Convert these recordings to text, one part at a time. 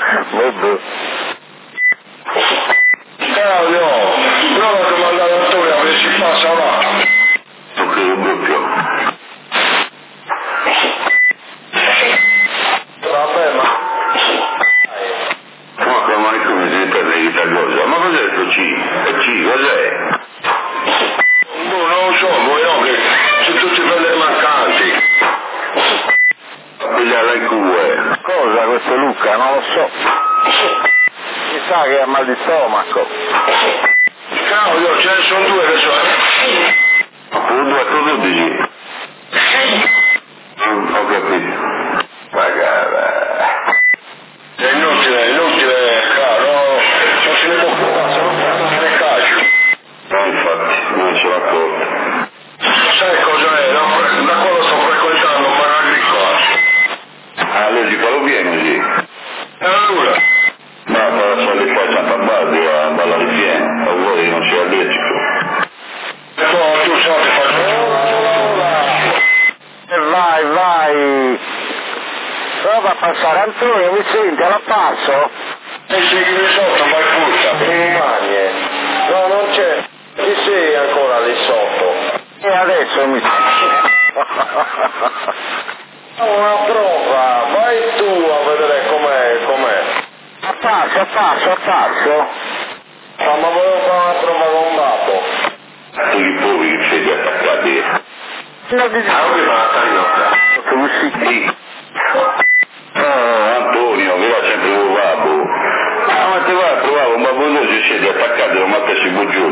Vabbè. Claudio, prova a mandare Antonio a vedere se passa là. Ok, doppio. Vabbè, ma... Ma che mai come si intende di tal cosa? Ma cos'è questo C? C, cos'è? Boh, non lo so, vogliamo che sono tutti belle mancanti. Pigliare il cuore. Cosa questo Luca? Non lo so. Mi sa che ha mal di stomaco. Claudio, ce ne sono due che sono... Appunto, a tutto dici? Ho capito. Magari. È inutile, caro, non se ne può occupare, se non se ne cacci. No, infatti, non ce l'ho accorto. Sai cos'è? Da quando sto frequentando un bar agricolo. Ah, lei si fa lo pieno, sì. E allora? Ma per fare qua Santa Barbara a ballare pieno, a voi non c'è allergico. Tu sai che E vai. Prova a passare. Antonio, mi senti? Alla passo? E se chi ne sotto vai puzza, rimane. No, non c'è. Chi sei ancora lì sotto? E adesso mi Una prova, vai tu a vedere com'è. Apparso. Ma volevo fare una prova con Babbo. Tu che poi che siete attaccati? Non ti Dove va la tagliota? sì. Antonio, che va sempre con babbo. Ma te vai a trovare un babbo noi se siete attaccati non mattassi buongiorno.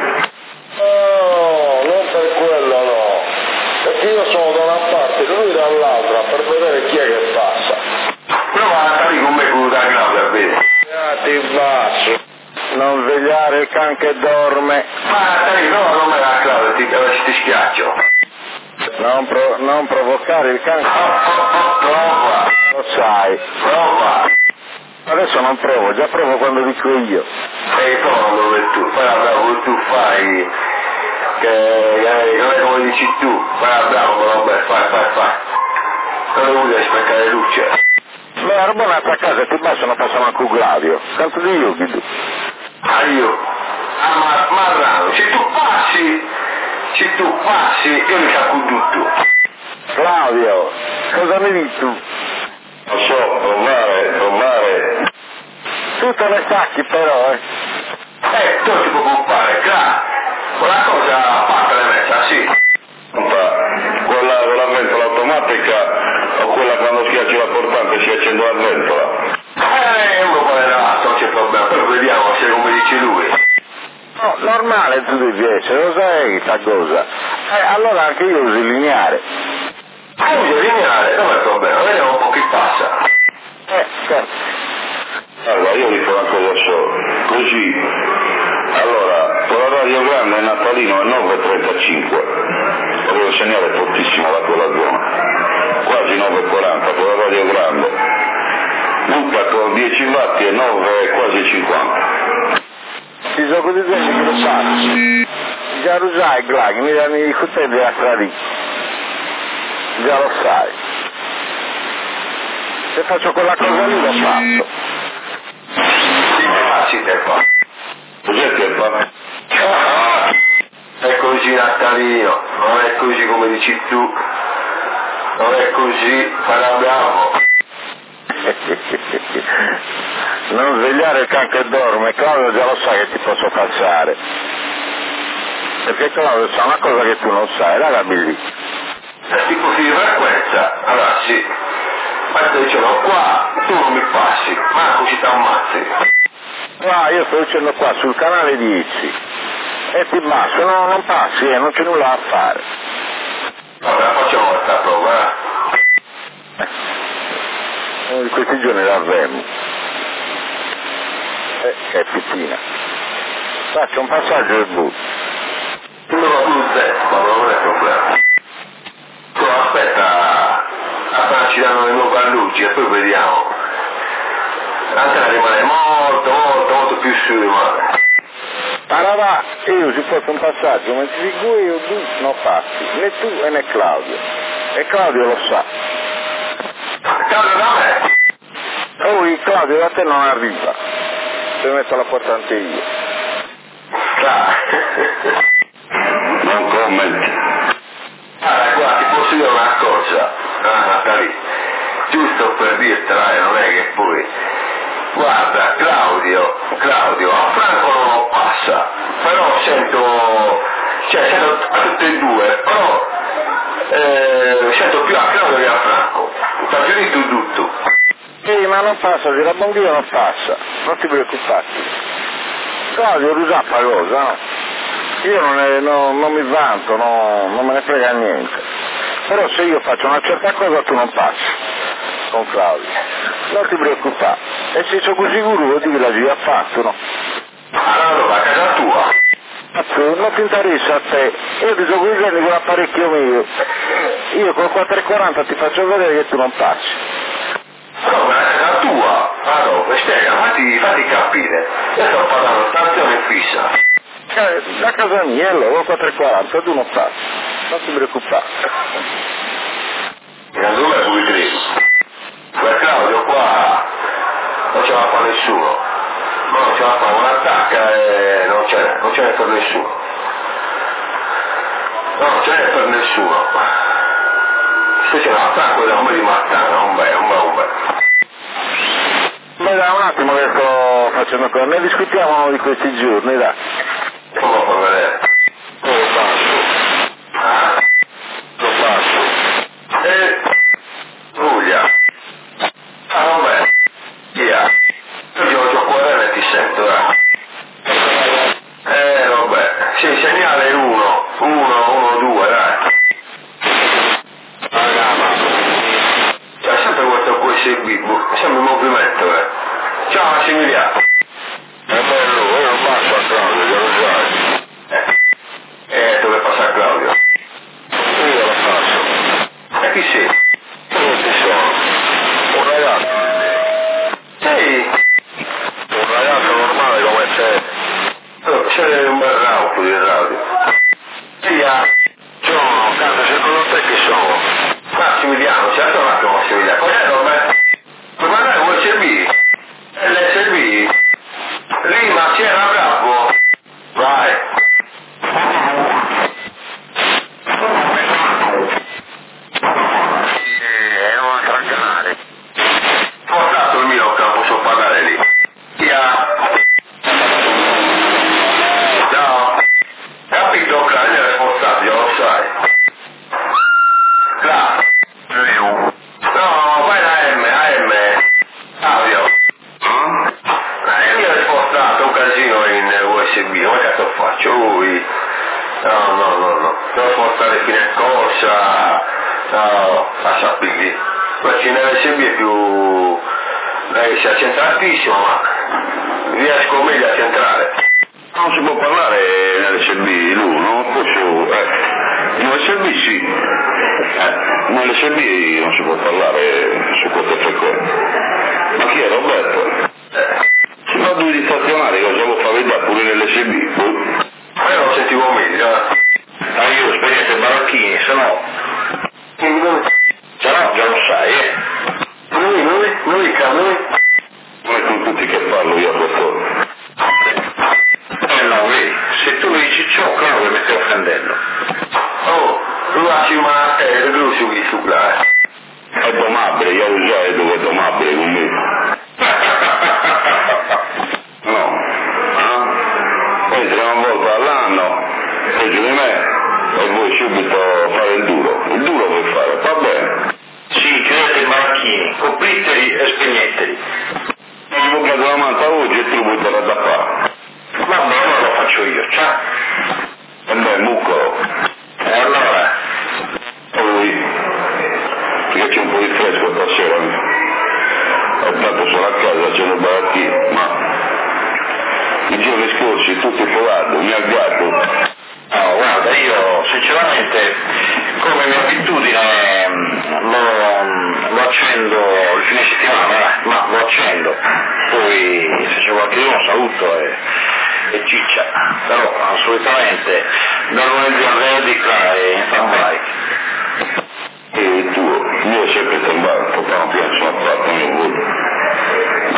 No, non per quello no. Perché io sono da una parte, lui dall'altra, per vedere chi è che passa. Prova a stare con me con la Claudia, vedi? Ti bacio. Non svegliare il can che dorme. Ma dai, no, non me la Claudia, ti schiaccio. Non provocare il can. Prova. Lo sai. Prova. Adesso non provo, già provo quando dico io. E poi dove tu, fai bravo, tu fai, che non è come dici tu, fai bravo, vabbè, fai. Non devi aspettare luce. Beh, la roba a casa ti bastano passano anche un Gladio. Tanto di io. Io, ma marrano, se tu passi, io mi sacco tutto. Claudio, cosa mi dici tu? Lo so, provare. Tu te ne sacchi però, Tu ti può occupare, quella cosa fatta l'hai messa, sì. Quella con la ventola automatica o quella quando schiacci la portante si accende la ventola? Uno poi non c'è problema, però vediamo se come dice lui. No, normale tu devi essere, lo sai sta cosa. Allora anche io uso il lineare. Usi lineare, non è problema, vediamo un po' chi passa. Certo. Allora, io vi farò una cosa sola, così, allora, con la radio grande il natalino è 9.35, avevo il segnale fortissimo da quella zona, quasi 9.40 con la radio grande, Luca con 10 watt e 9 quasi 50. Ci sono così gente che lo fanno. Già lo sai, Glag, mi danno i coltelli a strada. Già lo sai. Se faccio quella cosa lì lo faccio. Sì, che fa? Cos'è che fa? È così Natalino, non è così come dici tu, non è così, farà bravo. Non svegliare il can che dorme, Claudio già lo sa che ti posso passare. Perché Claudio sa una cosa che tu non sai, ragazzi lì. Tipo di frequenza, allora sì, ma te dicevo qua, tu non mi passi, manco ci t'ammazzi. No, io sto dicendo qua sul canale 10 e ti basso, no, non passi, non c'è nulla da fare. Vabbè, facciamo questa prova, Uno di questi giorni la avremo. Che è pittina. Faccio un passaggio e butto. Tu non non è problema. Tu aspetta, appena ci danno le nuove luci e poi vediamo. L'antena rimane molto più su rimane. Allora io si fatto un passaggio, ma ti dico io tu non passi, né tu né Claudio. E Claudio lo sa. Claudio da me? Poi Sì, Claudio, da te non arriva. Ti metto la porta anche io. Non commenti. Guarda, ti posso dire una cosa, Natalì, giusto per dirtela, non è che poi... Guarda, Claudio, a Franco non lo passa, però sento a tutti e due, però sento più a Claudio che a Franco, ti ha giudito tutto. Sì, ma non passa, se la bambina non passa, non ti preoccupare. Claudio Rusappa cosa, no? Io non mi vanto, non me ne frega niente. Però se io faccio una certa cosa tu non passi con Claudio. Non ti preoccupare. E se sono così sicuro vuol dire che l'hai già fatto, no? Allora, a casa tua. Non ti interessa a te. Io ti sto guidando con l'apparecchio mio. Io col 440 ti faccio vedere che tu non passi. No, ma a casa tua. Allora, spiega, fatti capire. Io sto parlando stazione fissa. Da casa mia, allora, 440, tu non passi. Non ti preoccupare. Secondo me pure credo. Quel Claudio qua non ce la fa nessuno. Non ce la fa un'attacca e non ce n'è per nessuno. No, non ce n'è per nessuno. Se c'è l'attacco da un bel di mattana, un bel. Ma dai un attimo che sto facendo cosa, ne discutiamo di questi giorni, dai. Come fa vedere? Lo faccio. Lo faccio. Puglia. Vabbè. Via. Io gioco cuore e ti sento, vabbè. Sì, segnale 1, 2, dai. C'è sempre questo USB, sempre in movimento, Ciao Massimiliano. È bello, io non passo a Claudio, che lo sai. Dove passa Claudio? Io lo passo. E chi sei? Io ci sono. Un ragazzo. Sei? Un ragazzo normale come te. C'è un bel rauco di radio. Via. Sono, cazzo, secondo te chi sono? Massimiliano, certo un attimo Massimiliano. Cos'è Roberto? Puoi mandare un USB? L'SB? Lì, ma c'era bravo? Vai. È un altro canale. Portato il mio che non posso parlare lì. Via. Ciao. Capito, Claudio è responsabile, lo sai. Claudio. No, vai da AM. Claudio. Io ho spostato un casino in USB, ma che cazzo faccio? Ui. No. Devo spostare fino a cosa. No, lascia lì. Perché nell'SB è più... Lei si è centratissimo, ma riesco meglio a centrare. Non si può parlare nell'SB, lui, non posso... in USB sì. Nell'SB non si può parlare su queste frequenze. Ma chi è Roberto? Si fa due di stazionari, cosa vuoi fare vedere pure nell'SB? Ma io lo sentivo meglio. Io ho esperienze baracchini, se no già lo sai, Noi. Come con tutti che parlo io a dottore. No, vedi, se tu mi dici ciò, Claudio mi stai offendendo. Oh, lui ha una lui su là. È domabile, io lo so dove è domabile con me. No, poi tre una volta all'anno, peggio di me, e voi subito fare il duro puoi fare, va bene. Sì, chiudete i baracchini, copriteli e spegneteli. Mi ho bucato la manta oggi e tu lo butterai da qua. Va bene, allora lo faccio io, ciao. E beh, muccolo. E allora? Poi, perché c'è un po' di fresco stasera. E tanto sono a casa, c'è un baracchino, ma i giorni scorsi tutti provato, mi agguardo. No, guarda, io sinceramente, come mia abitudine, lo accendo il fine settimana, ma lo accendo, poi se c'è qualcuno saluto e ciccia, però assolutamente da lunedì a venerdì là è in stand-by. E il tuo, io sempre stand-by, papà non piace, sono fatto mio voto.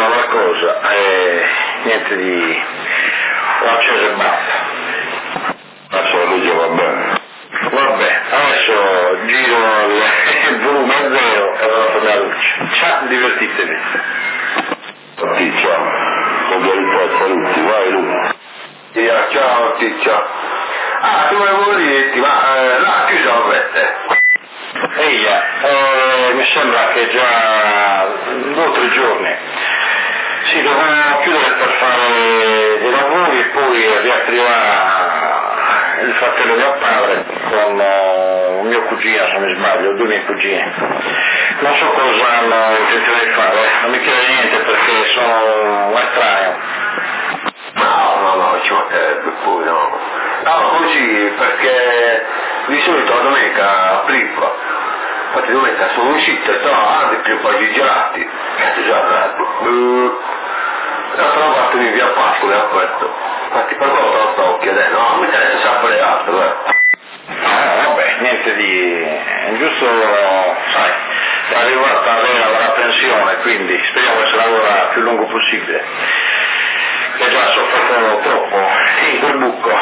dicono qualcosa, niente di... ho acceso e basta. Adesso la luce va bene. Vabbè, adesso giro il volume a zero e allora torna la luce. Ciao, divertitevi. Ticcia, solidarietà e saluti, vai Luca. Ciao Ticcia. Ah, ti volevo dirti, ma l'ha chiuso la rete? Eia, mi sembra che già 2 o 3 giorni. Sì, dovevamo chiudere per fare dei lavori e poi riattivare il fratello di mio padre con un mio cugino, se non mi sbaglio, 2 miei cugini. Non so cosa hanno intenzione di fare, non mi chiede niente perché sono un estraneo. No, ci mancherebbe poi, no. No, così, perché di solito la domenica apriva. Infatti domenica sono uscito e stavano più un po' di gelati. Cazzo già, l'altra volta mi via Pasqua e ho aperto. Infatti per quello lo stavo chiedendo, no, mi interessa sapere altro, Vabbè, niente di... è giusto, sai, è arrivata la pensione, quindi speriamo che si lavora il più lungo possibile. Che già ho sofferto troppo in quel buco.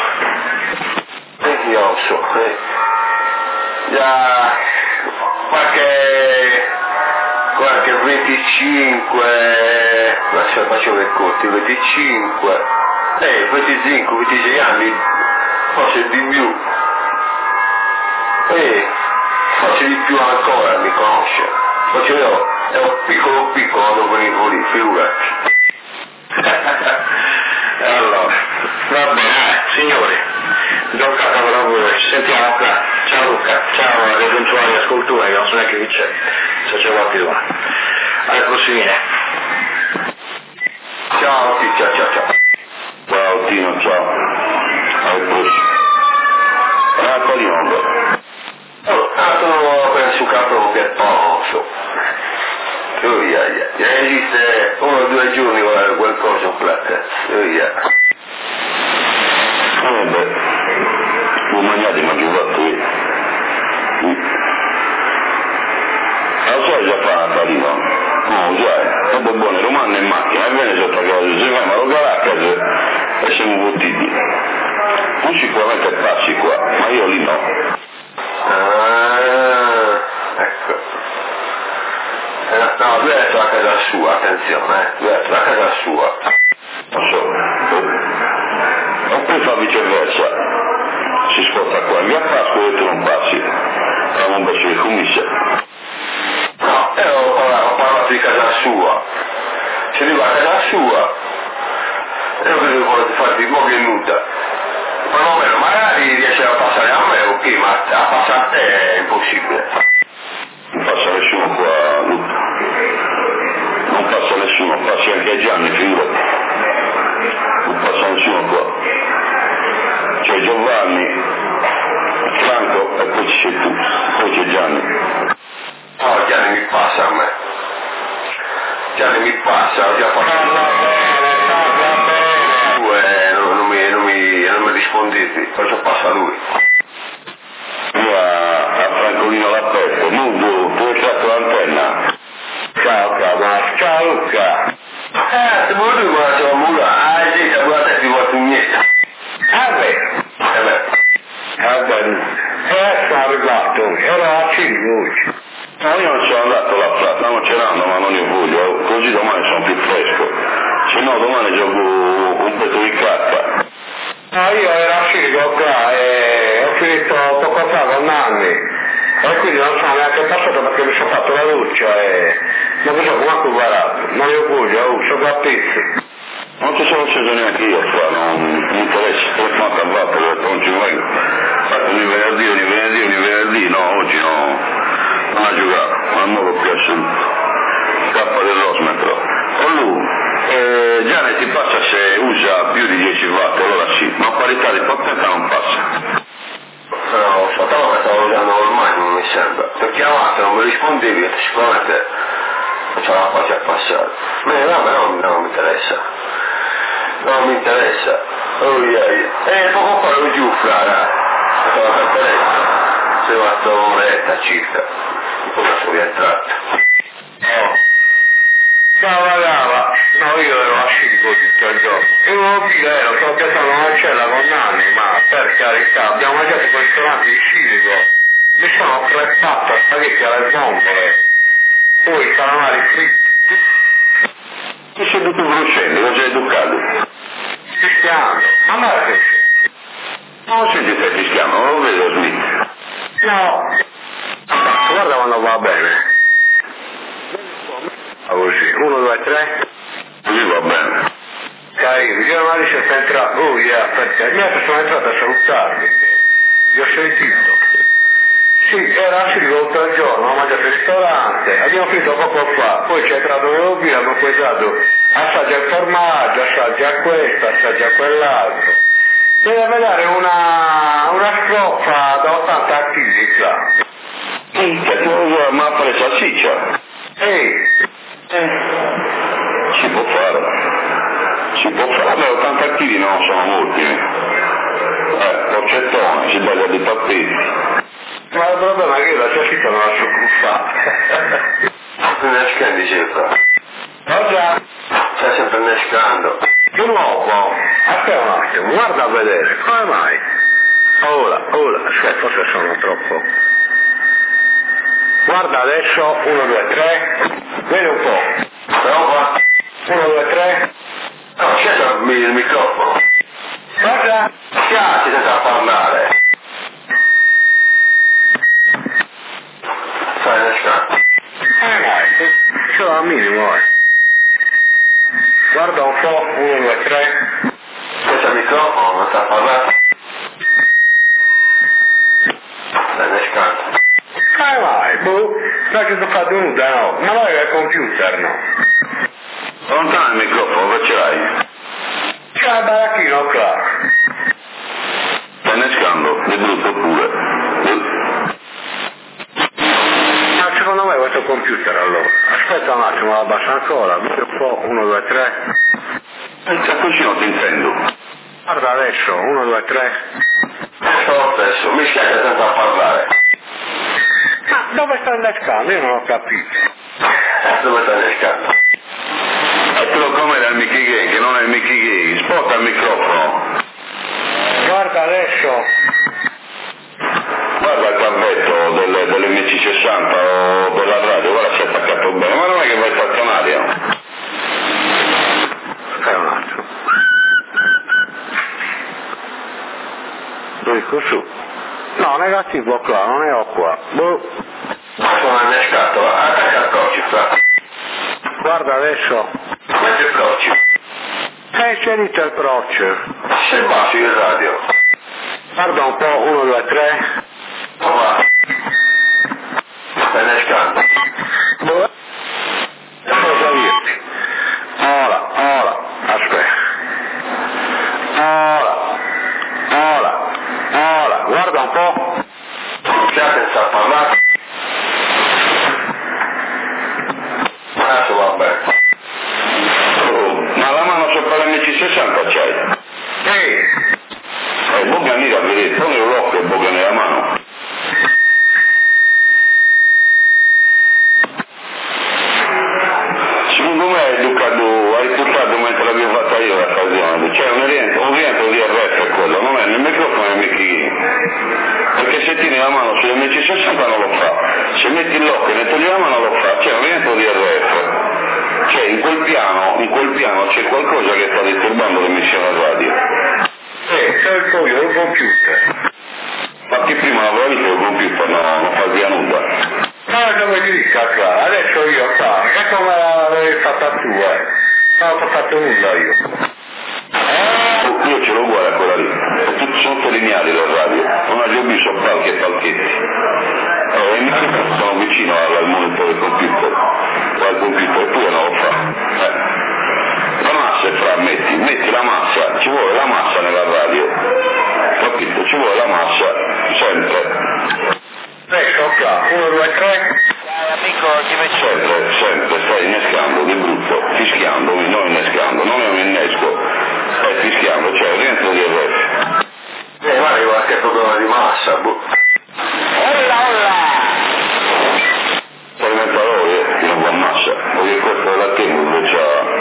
Io so, già qualche 25, lascia faccio i conti, 25, 25, 26 anni, forse di più, forse di più ancora mi conosce, perché io ero piccolo quando venivo lì, figurati. Allora, va bene, signori, giocata per voi, ci sentiamo qua. Ciao Luca, ciao alle eventuali ascoltatori, che non so neanche chi c'è, se c'è qualcuno. Alle prossime. Ciao Ticcia, ciao. Ciao Tino, ciao. Al prossimo. Paliondo. Sono appena succato un piattoso. Esiste 1 o 2 giorni qualcosa un platezzo. Vabbè, non mangiate ma giocato io. La so già fa Palino. No, già, dopo buone romane in macchina, e viene sotto a casa, si fa, ma lo caracca e siamo fottiti. Tu sicuramente passi qua, ma io lì no. Ecco. No, lui è detto a casa sua, attenzione, lui è detto a casa sua. Non so. E poi fa viceversa. Si sposta qua, via Pasqua e tu non passi. Siamo un bacio di commissa. No, ho parlato di casa sua. Se lui va a casa sua, io vedo infatti mo che è nuda. Perlomeno magari riesce a passare a me, ok, ma a passare a te è impossibile. Non passa nessuno qua, Luca. Non passa nessuno, passi anche a Gianni, figurati. Non passa nessuno qua. C'è Giovanni, Franco e poi ci sei tu, poi c'è Gianni. No, Gianni mi passa a me. Gianni mi passa, ho già parlato. Non mi rispondete, perciò passa lui. Io a Francolino l'aperto, nudo, tu hai fatto l'antenna. Ciao Luca. Se vuoi lui ma se vuoi sì, se vuoi te ti vuoi tu niente. Sono arrivato, era a Ciriucci. No, io non sono andato là, stavamo cenando ma non ho voglia, così domani sono più fresco. Se no domani gioco un pezzo di carta. Io ero a Sirico qua e ho finito poco fa con Nanni e quindi non sono neanche passato perché mi sono fatto la doccia e non mi sono manco guardato, non io voglio, sono a pizzi. Non ci sono sceso neanche io qua, non mi interessa, telefonato a Vato, non ci vengo. Infatti ogni venerdì, no, oggi no, non ha giocato, ma è molto più assoluto. Scappa dell'osmetro. Con lui, Gianni ti passa se usa più di 10 watt, allora sì, ma a parità di potenza non passa. No, stavo usando ormai, non mi sembra. Ti ho chiamato, non mi rispondevi, sicuramente non ce la faccio a passare. Non mi interessa. Non mi interessa. Poco fa ero giù, Fra, stavo a Campionetta. Sono fatto un'oretta circa. Poi sono rientrato. Ciao ragazzi. No, io ero a Scirico tutto il giorno. E uno ero, sto piazzando una cella con Nanni, ma per carità, abbiamo mangiato quel ristorante di Scirico, mi sono creppato a spaghetti alle bombole, poi i calamari fritti. Ti sei tutto conoscendo, non sei educato. Fischiando, ma guarda che c'è. Non senti stai fischiando, non lo vedo Smith. No, guarda quando va bene. Così, 1, 2, 3. Così va bene. Carino, io non riesco a entrare, oh yeah, perché niente, sono entrato a salutarmi, vi ho sentito. Sì, era a Scirico tutto il giorno, ho mangiato al ristorante, abbiamo finito poco fa, poi c'è entrato nel via, abbiamo pensato, assaggia il formaggio, assaggia questo, assaggia quell'altro. Deve vedere una scroffa da 80 kg, là. Che tu vuoi una mappa di salsiccia? Ehi! Si può fare, 80 kg non sono molti. Porcettone, si taglia di tappeti. Ma il problema è che la salsiccia non la so cruffare. Non è scendi cerca. Cosa? Stai sempre innescando. Di nuovo? Aspetta un attimo, guarda a vedere, come mai? Ora, aspetta, forse sono troppo. Guarda adesso, 1, 2, 3, vedi un po'. Prova. 1, 2, 3. No, c'è il microfono. Cosa? Schiacci senza parlare. Stai innescando. Dai, ce l'ho al minimo, Guarda un po', 1, 2, 3. C'è il microfono, non sta parlando. Stai innescando. Come mai? Sai che sto fatto nuda, no? Ma non è il computer, no? Lontano il microfono, che ce l'hai? C'è il baracchino qua. Stai innescando, di brutto pure. Ma secondo me questo computer allora. Aspetta un attimo, la abbassa ancora. Vedi un po', 1, 2, 3. Così non ti intendo. Guarda adesso, 1, 2, 3. Sto stesso, mi schiaccia senza parlare. Ma dove sta innescando? Io non ho capito. Dove stai innescando? Fatelo come dal Mickey Gay, che non è il Mickey Gay. Sposta il microfono. Guarda adesso. Guarda il cavetto dell'MC60 o della radio, guarda si è attaccato bene, ma non è che vai stazionario. Aspetta un attimo. Ecco su. No, negativo qua, non ne ho qua. Boh. Sono innescato, attacca il coach, fra. Guarda adesso. Metti il coach. C'è lì il proce. Se passi il radio. Guarda un po', 1, 2, 3. Va. Stai innescando. Boh. Cosa dirti? Ora, aspetta. Ora, guarda un po'. Già senza parlare. Adesso va bene. Ma la mano sopra l'MC60 c'hai? Bocca nera a vedere, pone l'occhio e bocca nella mano. Secondo me hai buttato mentre l'avevo fatta io l'occasione, cioè un rientro di RF è quello, non è nel microfono e nel Mickey. Perché se tieni la mano sull'MC60 non lo fa, se metti l'occhio e ne togli la mano lo fa, c'è un rientro di RF. Cioè in quel piano c'è qualcosa che sta disturbando l'emissione radio. C'è il coglio, il computer. Ma che prima l'avevo visto il computer, no, non fa via nulla. Ma come ti dica qua? Adesso io qua, che come l'avevi fatta tu, Non ho fatto nulla io. Io ce l'ho uguale a quella lì, tutti sono lineari la radio, non ho visto palchi e palchetti. I microfoni sono vicino al monitor del computer, al computer pure non lo fa. La massa è fra, metti la massa, ci vuole la massa nella radio, capito? Ci vuole la massa sempre. Adesso qua, 1, 2, 3. Amico, ti metto. Sempre, stai innescando di brutto, fischiandomi, non innescando, non è un innesco, stai fischiando, cioè rientro di RF. Guarda che qualche problema di massa, Olla! Poi mentre allora io non va massa, perché questo è la tengo invece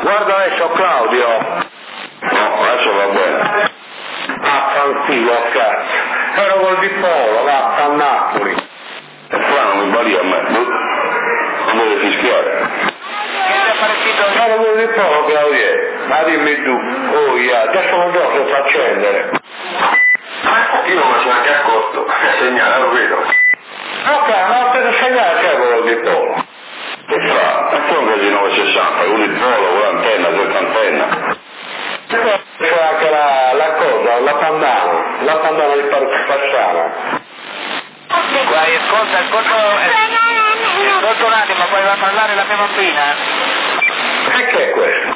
Guarda adesso Claudio. No, adesso va bene. Tranquillo, cazzo. Ero col Di Polo, va, a Napoli. È strano, mi pari a me. Non deve fischiare. Ero col Di Polo, Claudio. Ma dimmi tu. Oh, adesso non so se fa accendere. Io ma sono anche accorto. Segnale, lo vedo. Ok, ma per segnare c'è quello Di Polo. Che fa? È un casino 960, con il polo, con l'antenna, senza antenna. C'è anche la cosa, la pandana di Fassana. Guarda, ascolta un attimo, puoi parlare la mia bambina? E che è questo?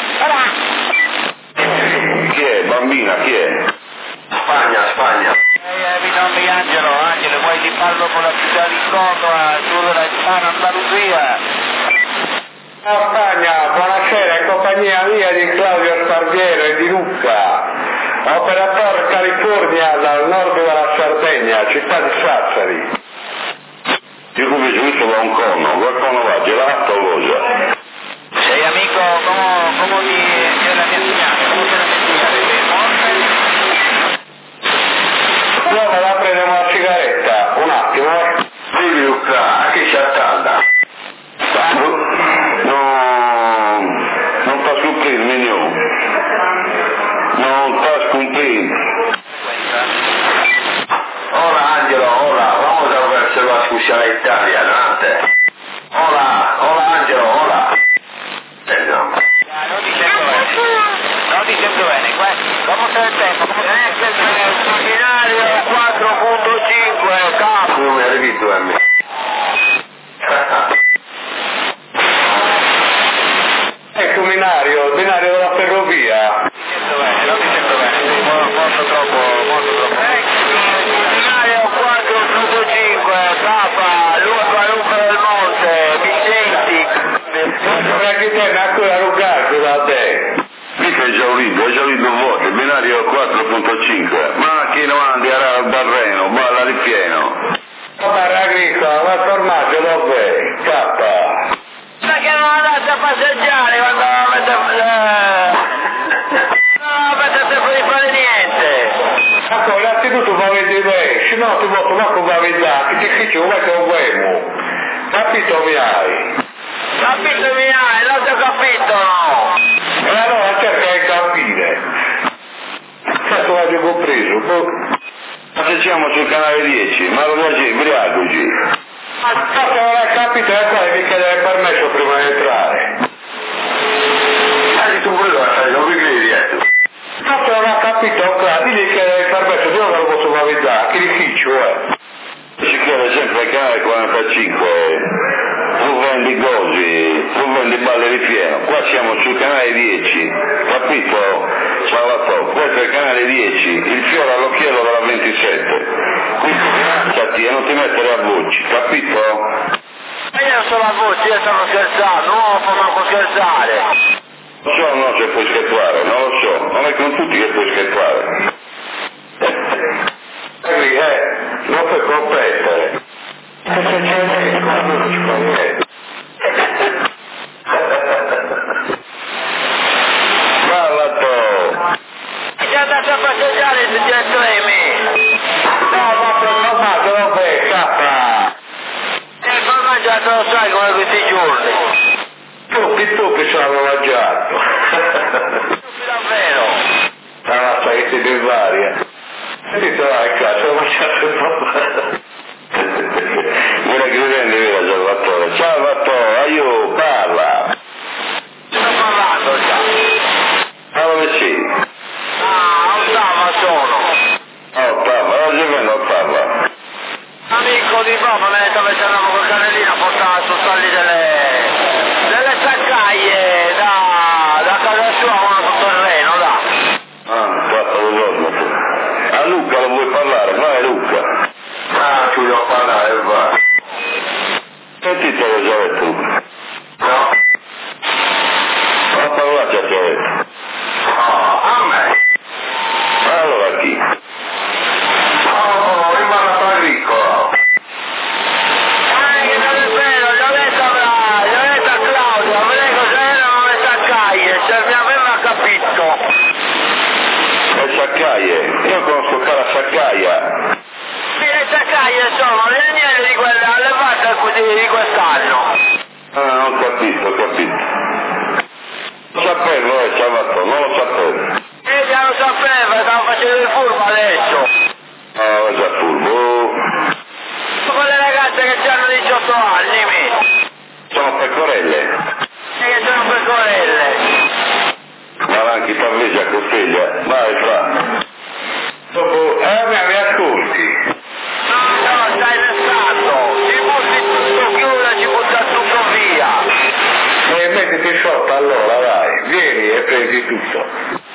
Chi è? Bambina, chi è? Spagna. Mi nomi Angelo, poi ti parlo con la città di Córdoba, giù della Hispana Andalusia. Spagna, buonasera, in compagnia mia di Claudio Sparviero e di Luca, operatore California dal nord della Sardegna, città di Sassari. Io come giusto da un conno, qualcuno va, gelato o cosa? Sei amico, come della mia signora, come te la mia Io me la prendiamo la sigaretta, un attimo. Sì, Luca, che c'è tanta? Non sta scomprendo, mignon. Non sta scomprendo. Hola Angelo, hola, vamos a verso la discussione italiana, adelante. Hola Angelo, hola. Non ti sento bene, come sta il tempo? Il binario 4.5, capo. Non mi hai capito, me. Ecco il binario della ferrovia. Non ti sento bene, molto troppo. Binario 4.5, Capa, Luca del Monte, Vicenti. Non è che tiene ancora Lucardo da te. Mica è esaurito vuoto, il binario 4.5, macchina avanti dal Reno, balla ripieno. Guarda agricola, ma formaggio dov'è? Cappa. Ma che non andate a passeggiare quando non avete tempo di fare niente. Ecco, innanzitutto va a vedere, se no ti posso manco validare, che ti dice, che un uomo. Capito mi hai? Capito mi hai, non ti ho capito, no? E allora cerca di capire. Cazzo l'hai compreso? Ma se siamo sul canale 10, ma lo piace, ubriacoci. Ma se non hai capito è qua che mi chiede il permesso prima di entrare. Tu quello non mi credi, Ma se non ha capito ancora, digli che il permesso, io non lo posso validare, che difficile è. Si chiede sempre al canale 45, tu vendi gozi, tu vendi balle ripieno, qua siamo sul canale 10, capito? Salvatore, questo è il canale 10, il fiore all'occhiello della 27, quindi finanziati e non ti mettere a voci, capito? Ma io non sono a voce, io sto scherzando, non può manco scherzare. No, se puoi scherzare, non lo so, non è con tutti che puoi scherzare. Non puoi competere. Parlato! E già andate a passeggiare se ti estremi. No, ma per formaggio dov'è, cappa? E il formaggio lo sai come questi giorni. Tutti ce l'hanno mangiato. Davvero. La razza che ti varia. Ti trovi a casa, ho mangiato il formaggio. Mira che rende vero Salvatore, Salvatore, aiuto, parla! Sto parlando già. Ma dove sei? Ottava sono. Ottava, oggi vengo ottava. Amico di papà me ne sta facendo col canellino a portare su soldi delle saccaie da casa sua una sotterreno, da. Fatto lo giorno tu. A Luca lo vuoi parlare? Vai Luca. Ci devo parlare, va. Sentite lo già detto Luca. No? Ma parlate a te. A me. Allora chi? Rimane agricolo. Che non è vero, gli ho detto a Claudio, a vedere cos'erano le saccaie. di quest'anno. Ho capito. Lo sapevo, Salvatore, non lo sapevo. Già lo sapeva, stavo facendo il furbo adesso. Ah, già furbo. Quelle ragazze che hanno 18 anni, Sono pecorelle. che sono pecorelle. Ma anche Tavesi a Costeglia. Vai, Fra. Dopo, mi ascolti. No, stai restando. Ci butti tutto chiuso, ci butta tutto via. Mettiti sotto allora, dai. Vieni e prendi tutto.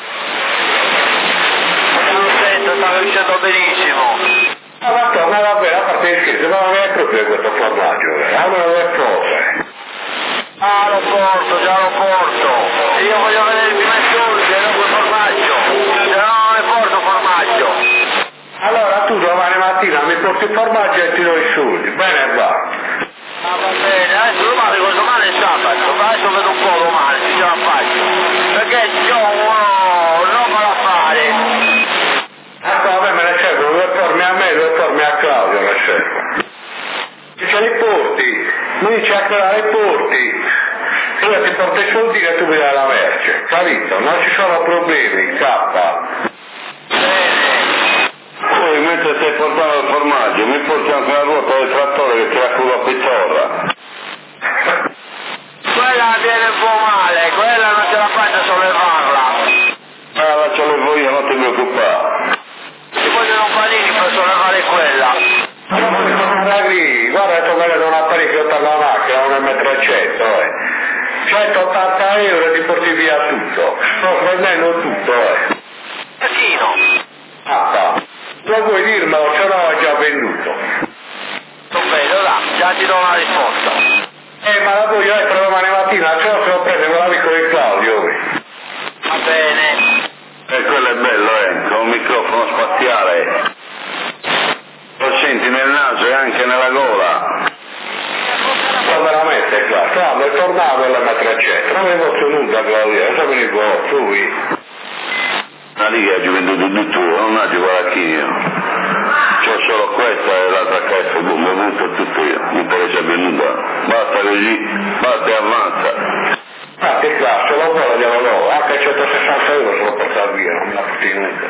Non sento, sta riuscendo benissimo. Ma va bene, a parte il scherzo, ma non è proprio questo formaggio, allora non è proprio. Ah, lo porto, già lo porto. Io voglio vedere i primi soldi e dopo il formaggio. Se no non ne porto formaggio. Allora tu domani mattina mi porti il formaggio e ti do i soldi, bene va. Ah, va bene, adesso domani è sabato, adesso vedo un po' domani, se ce la faccio. Perché ho roba da fare. Ecco, a me ne servono, due torni a me, due torni a Claudio ne servono. Ce li porti, mi dici a Claudio li porti. Io ti porto i soldi che tu mi dai la merce, capito? Non ci sono problemi, cappa. Poi mentre stai portando il formaggio mi porti anche una ruota del trattore che ti raccoglio a pizzorra. Quella viene un po' male, quella non ce la faccio a sollevarla. La sollevo io, non ti preoccupare. Ci vogliono panini per sollevare quella. Guarda, sto vedendo un apparecchio per la macchina, 1,3 m, 180 euro ti porti via tutto. Sto prendendo tutto, Pochino. Lo vuoi dirmelo, se no ho già venduto. Non vedo, là, già ti do una risposta. Ma la voglio essere domani mattina, se no se lo prende con l'amico di Claudio. Va bene. E quello è bello, con un microfono spaziale. Lo senti nel naso e anche nella gola. Ma veramente, Claudio, è tornato all'M300, non avevo ottenuto Claudio, adesso mi ricordo, lui. La Liga ha venduto di tuo, non ha giocato a chi io. C'ho solo questa e l'altra cassa, boom, ho venduto tutto io, mi interessa venuta. Basta così, basta e avanza. Ma che cazzo, lo vuole glielo do, anche 160 euro se lo porta via, non mi ha ottenuto.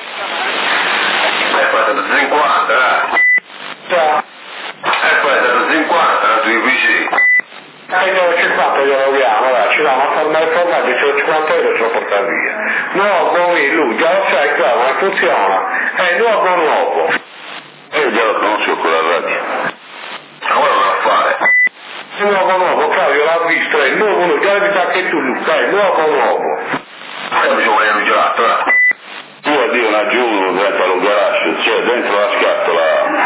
Poi è stato 50, Già. poi è stato 50, la sui PC. 50 glielo diamo, là, ci danno a formare il formaggio, 150 euro se lo porta via. Nuovo, lui, già lo sai, Claudio, ma funziona. È nuovo. Io già lo conosco quella radio. Ma ora non lo fare. È nuovo, Claudio l'ha visto, è nuovo, già l'hai visto anche tu, Luca, è nuovo. Ma ci vogliono un gelato, Tu a dire una giungla dentro lo garage, c'è dentro la scatola,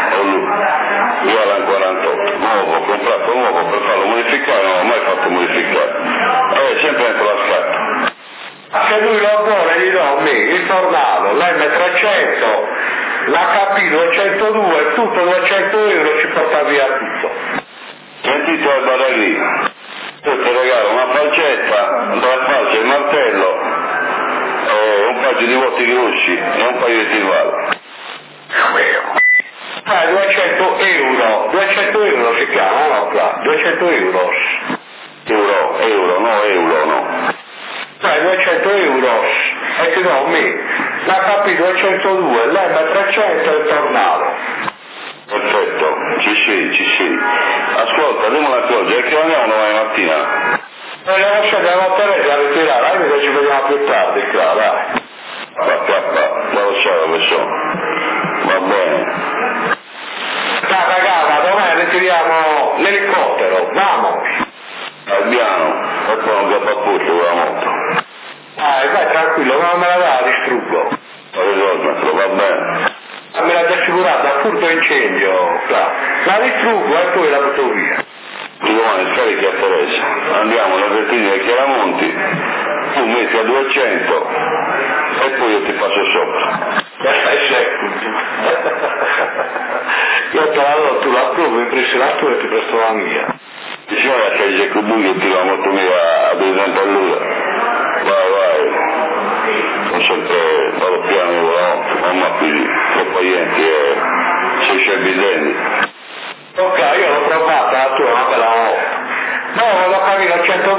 uguale a 48, nuovo, comprato nuovo per farlo modificare, non l'ho mai fatto modificare. Sempre dentro la scatola. Se lui lo vuole gli do a me il tornado, l'M300, l'HP 202, tutto 200 euro ci porta via tutto. Sentite il barelli, io ti regalo una falcetta, due falce, il martello, un paio di botti grossi e un paio di stivali. 200 euro si chiama, no qua, 200 euro. Euro, no. 200 euro e ti do a me l'HP 202, l'M300 e il tornado. Perfetto, ci sei. Ascolta, dimmi una cosa, è che andiamo domani mattina? Vogliamo scendere a Teresa a ritirare, anche ci vediamo più tardi qua, dai. Lo so dove sono. Va bene. Ragazzi, domani ritiriamo l'elicottero, vamos. Abbiamo, e poi non capo a posto con la moto. Vai tranquillo, non me la dà, distruggo. Risolvetelo, va bene. Me l'ha già assicurata, furto incendio, la distruggo e poi la butto via. Tu domani scarichi a Teresa, andiamo alla Bertini del Chiaramonti, tu metti a 200 e poi io ti passo sopra. Stai secco. Io te la do, tu la provo, impressionato e ti presto la mia. Diceva che dice che io ti la moto mia a 200 all'ora. Vai. Sono sempre, vado piano, mamma qui, troppo niente, sei scebidelli. Ok, io l'ho provata,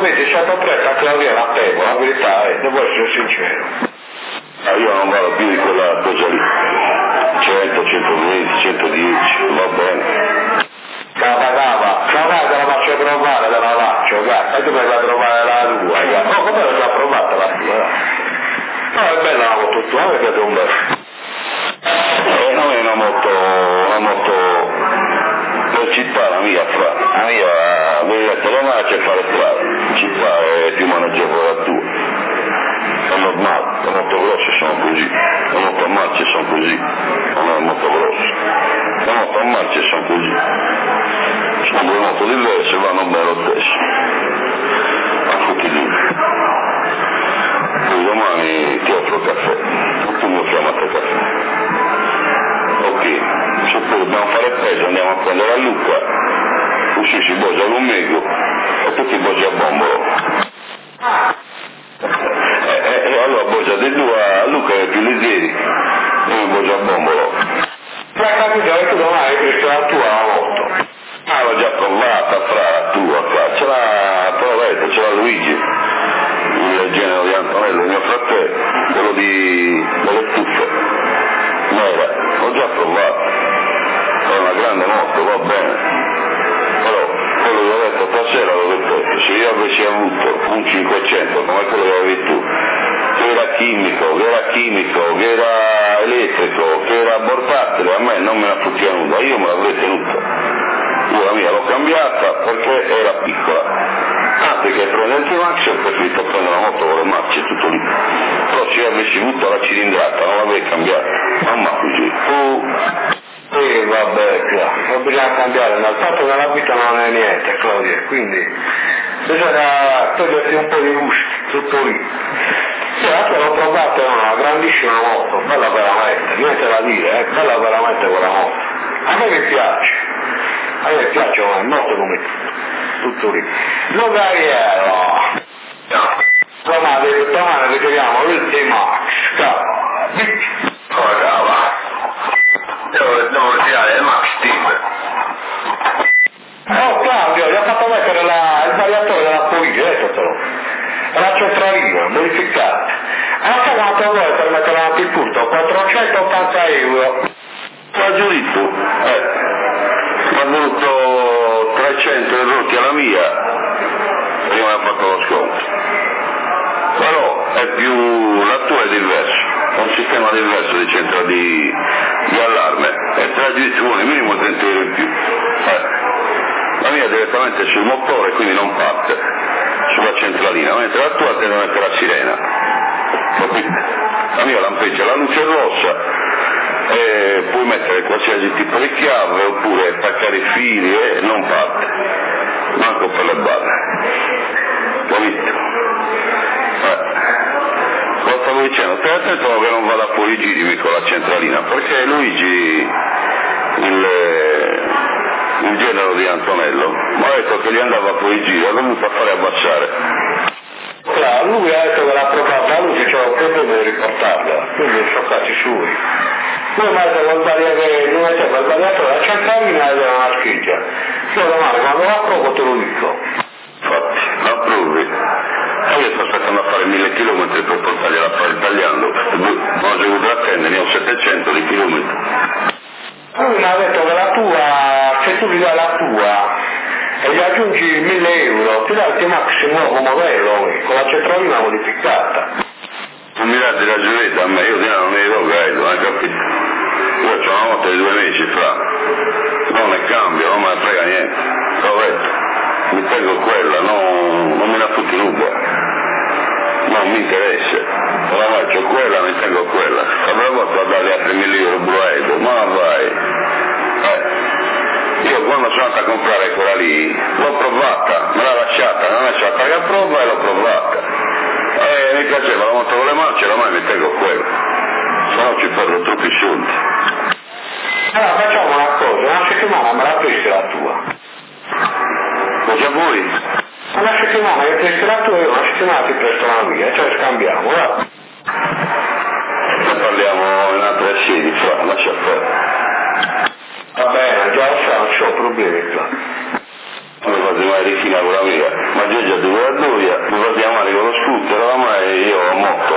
vedi, è stato preso a Claudia la Pepo, la verità è, devo essere sincero. Io non vado più di quella cosa lì, 100, 120, 110, va bene. Cava, te la faccio provare, te la faccio, cazzo, e tu mi fai provare la tua, cazzo. No, come l'ho già provata la tua? No, è bella la moto tua, mi piace un bel. Non è una moto per città, la mia devi essere la marcia e fare strada, in città è più maneggevole la tua, è normale, le moto grosse sono così, le moto a marce sono così, non è moto grosse, le moto a marce sono così, sono due moto diverse, vanno bene lo stesso, a tutti lì. Poi domani ti offro caffè, e tu mi offriamo a te caffè. Ok, se poi dobbiamo fare peso andiamo a prendere a Luca, così si boggia l'Omego e tutti boggia a Bombolo. Allora boggia dei due a Luca e più leggeri, e mi boggia a Bombolo. Ma capito che tu domani hai preso la tua la moto? L'ho già provata fra la tua qua, ce l'ha Luigi, il genero di Antonello, il mio fratello, quello delle stuffe. Nera, ho già provato, è una grande moto, va bene, però quello che ho detto stasera l'ho detto, se io avessi avuto un 500 come quello che avevi tu, che era chimico, che era elettrico, che era portatile, a me non me la fottiva nulla, io me l'avrei tenuta. Io la mia l'ho cambiata perché era piccola, anche che prendere il T-Max ho preferito prendere una moto con le marce tutto lì, però se io avessi avuto la cilindrata non l'avrei cambiata, mamma così. Vabbè, non bisogna cambiare, ma il fatto che la vita non è niente, Claudia, quindi bisogna togliersi un po' di gusti, tutto lì. Sì, l'altra l'ho provata, è una grandissima moto, bella veramente, niente da dire, bella veramente quella moto. A me mi piace una moto come tutto lì. Lugariello! Domani ritroviamo il T-Max, Devo ritirare il Max Team. Oh Claudio, gli ho fatto mettere il variatore della policia, adesso la centralina, modificata. Allora quanto vuoi per mettere avanti il punto? 480 euro. Ma giurito, mi ha venuto 300 euro alla mia, prima mi ha fatto lo sconto. Però è più, la tua è diverso, è un sistema diverso di centro di allarme, e tra i suoni minimo 30 euro in più. La mia è direttamente sul motore, quindi non parte, sulla centralina, mentre la tua deve mettere la sirena. Capite? La mia lampeggia la luce rossa, e puoi mettere qualsiasi tipo di chiave oppure attaccare i fili e non parte, manco per le balle. Capito? Lo stavo dicendo, stai attento che non vada fuori i giri con la centralina, perché Luigi, il genero di Antonello, mi ha detto che gli andava fuori i giri, ha dovuto fare abbassare. Lui ha detto che l'ha provata, lui che c'era un problema di riportarla, quindi sono cazzi suoi. Lui mi ha detto che non metteva il variatore, la centralina era una schiccia. Io domani quando la provo te lo dico. Infatti, la provi. Io sto aspettando a fare 1000 km per portargliela a fare tagliando, non ho dovuto attendere, ne ho 700 di chilometri. Lui mi ha detto che la tua, se tu gli dai la tua e gli aggiungi 1000 euro, ti dà il T-Max nuovo modello, con la centralina modificata. Non mi date ragionete a me, io non ne do credo, hai capito? Io ho una moto di 2 mesi fra, non ne cambio, non me ne frega niente, corretto, mi tengo quella, non me la fotti nulla, non mi interessa, oramai c'ho quella, mi tengo quella, avrei voluto a dare altri 1000 euro bruedo, ma vai. Io quando sono andato a comprare quella lì, l'ho provata, me l'ha lasciata, non è stata che prova e l'ho provata. Mi piaceva la moto con le marce, ormai mi tengo quello, se no ci perdo tutti i soldi. Allora facciamo una cosa, una settimana me la presti la tua. Cosa vuoi? Una settimana io presto la tua e una settimana ti presto la mia, cioè scambiamo, va? Ne parliamo in altre sedi, fra, lascia fare. Va bene, già lo so, non c'ho problemi qua. Non mi fate mai ricchina con la mia, ma già due a doia, mi fate chiamare con lo scooter, oramai io ho motto,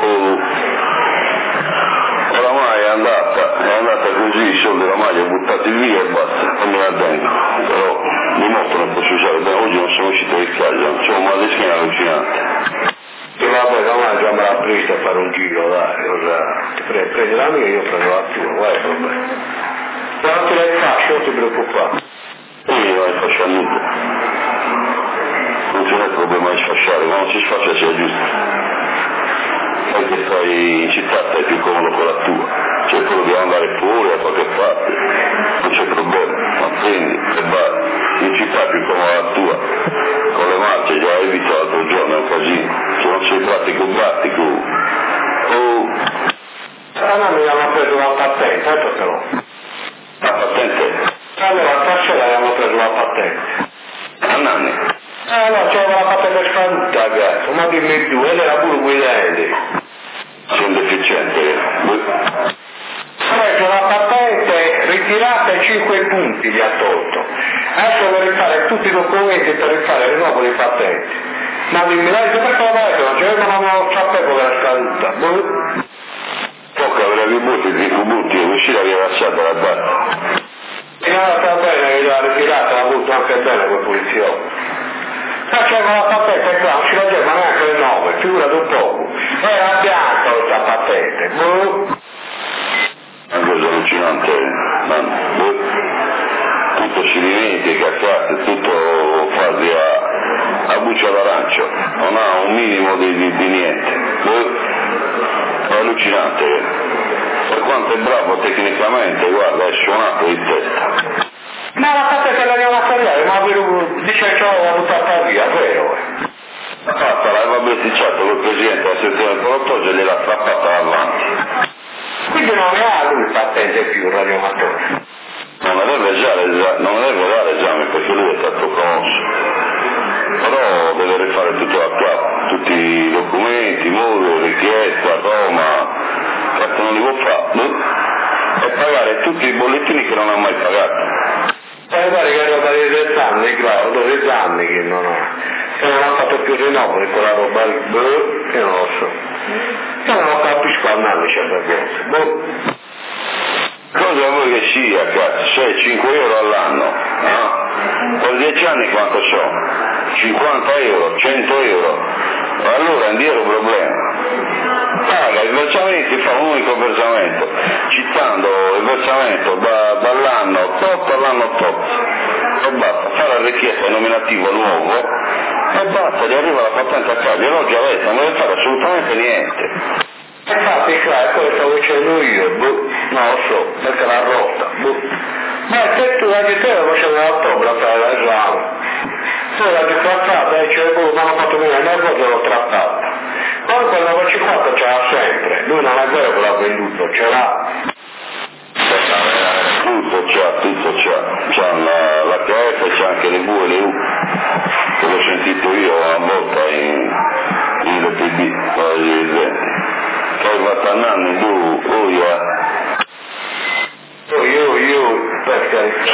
oramai è andata così, i soldi oramai li ho buttati via e basta, non me la tengo, però di motto non posso usare, beh, oggi non sono uscito di casa, c'ho un mal di schiena allucinante. E vabbè, domani già me l'ha presa a fare un giro, dai, prendi la mia e io prendo la tua, guarda il problema. Quando te la faccio, non ti preoccupare. Io non ne faccio niente. Non c'è il problema di sfasciare, ma non si sfascia sia giusto. Perché stai in città stai più comodo con la tua. C'è quello di andare fuori a qualche parte, non c'è problema, ma prendi e vai. In città è più comoda la tua. Con le marce già hai visto l'altro giorno, è un casino. Se non sei pratico. Allora mi hanno preso la patente, ecco però. La patente? Allora, stasera abbiamo preso la patente. A Nanni? No, c'era la patente scaduta, ragazzi, ma dimmi tu, ed era pure guidante. Sei un deficiente. Preso la patente, ritirata e 5 punti gli ha tolto. Adesso devo rifare tutti i documenti per rifare il rinnovo di patente. Ma dimmi, dai, perché la patente non c'è, ma non sapevo che era scaduta. Tocca avere i butti e uscire a rilasciare la data. E non sta bene, l'ha ritirata, l'ha avuto anche bene quel poliziotto. Facciamo la patente qua, non ci raggiunge neanche le 9, figurati un poco. Era bianca questa patente. Una cosa allucinante, tutto cirineti, cazzate, tutto quasi a buccia d'arancio, non ha un minimo di niente. È allucinante. Per quanto è bravo tecnicamente, guarda, è suonato di testa. Ma la patente l'andiamo a tagliare, ma dice che l'ho buttata via, vero? Fatta, l'aveva besticciato col presidente della sezione del orologio e gliel'ha strappata davanti. Quindi non ne ha lui patente più, il radioamatore. Non deve dare esame perché lui è stato promosso. Però deve rifare tutto da capo, tutti i documenti, modulo, richiesta, Roma, perché non li può fare, e pagare tutti i bollettini che non ha mai pagato. Guarda che è roba di 10 anni, claro, 12 anni che non ha. Se non ha fatto più rinnovo di quella roba, io non lo so. Io non lo capisco a anni certe cose. Cosa vuoi che sia, cazzo? 5 euro all'anno, no? Per 10 anni quanto sono? 50 euro, 100 euro. Allora indietro problema. Paga i versamenti, fa un unico versamento, citando il versamento dall'anno 8 all'anno 8. E basta, fa la richiesta nominativo nuovo e basta, gli arriva la patente a casa, gliel'ho già detto, non deve fare assolutamente niente. Infatti, è quello che stavo dicendo io, non lo so, perché l'ha rotta, Ma se tu anche te lo facevi a ottobre a fare l'esame, poi l'hai trattata e dice, mi hanno fatto venire il nervoso e l'ho trattata. Poi quel 950 c'era sempre, lui non è vero che l'ha venduto, ce l'ha. Tutto c'ha l'HF, c'ha anche le V e le U, che l'ho sentito io una volta in LPB, poi fatto un anno in due, Io, per carità.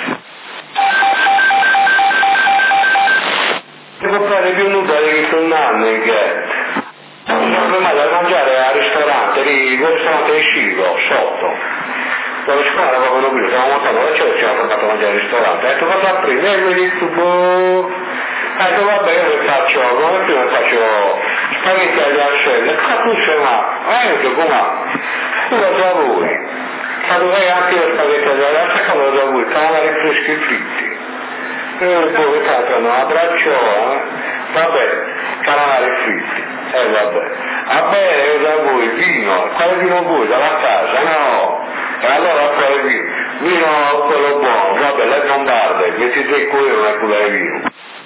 Devo fare più nuda di un anno in che non ho mai da mangiare al ristorante, lì, il ristorante di Sciro, sotto. Dove si parla proprio qui, stiamo montando la cena e ci hanno fatto mangiare al ristorante. Ha detto cosa prima? E lui dice, ha detto vabbè io ne faccio, come prima faccio spaghetti agli arcelli, cosa tu sei là? Io dico come? Tu lo so lui. Dovrei anche lo spaghetti agli arcelli, come lo so lui, calamari freschi fritti. Poi tanto abbraccio, vabbè, calamari fritti, vabbè. Vabbè, io da voi, vino, quale vino vuoi? Dalla casa? No. E allora quale vino, quello buono, vabbè, le bombarde, 23 euro una culla di vino.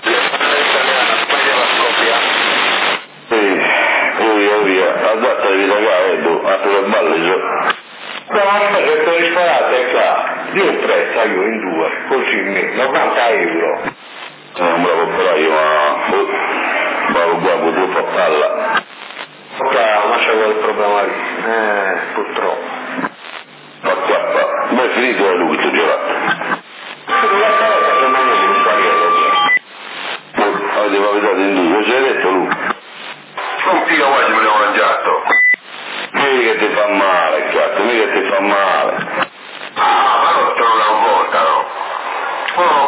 Via, la data di pagare, a te le balle già. No, aspetta, il ristorante è qua, io il prezzo, io in due, così, 90 euro. Sono un bravo operaio, ma bravo guardo, troppo a palla. Ok, ma c'è quel problema lì, purtroppo. Ma è finito lui questo gelato. Non la sarà che non è un spaghetto. ti fa male. Ah, ma non torna una volta, no? Ho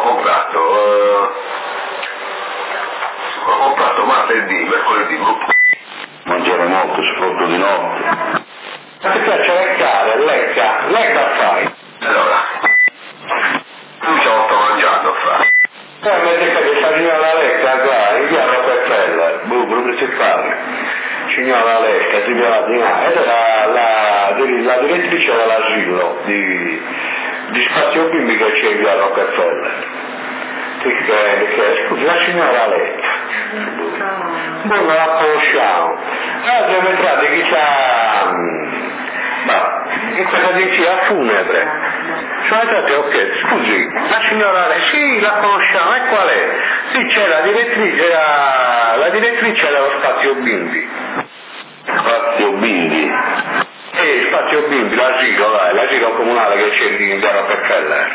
comprato martedì, mercoledì, Mangiare molto, soprattutto di notte. Ma ti piace leccare, lecca fai. Allora, tu ci ho mangiato, fra. Poi mi dice che sta signora Lecca qua, in via Rockefeller, principale, signora Lecca, signora Dinà, ed era la direttrice dell'asilo di spazio bimbi che c'è in via Rockefeller. Scusi, la signora Lecca, noi non la conosciamo, siamo entrati chi c'ha, in questa agenzia funebre. Sono entrati, ok, scusi, la signora Lecca, sì, la conosciamo, e qual è? Sì, c'è la direttrice dello spazio bimbi. Spazio bimbi? Spazio bimbi, l'asilo comunale che c'è lì in via Rockefeller.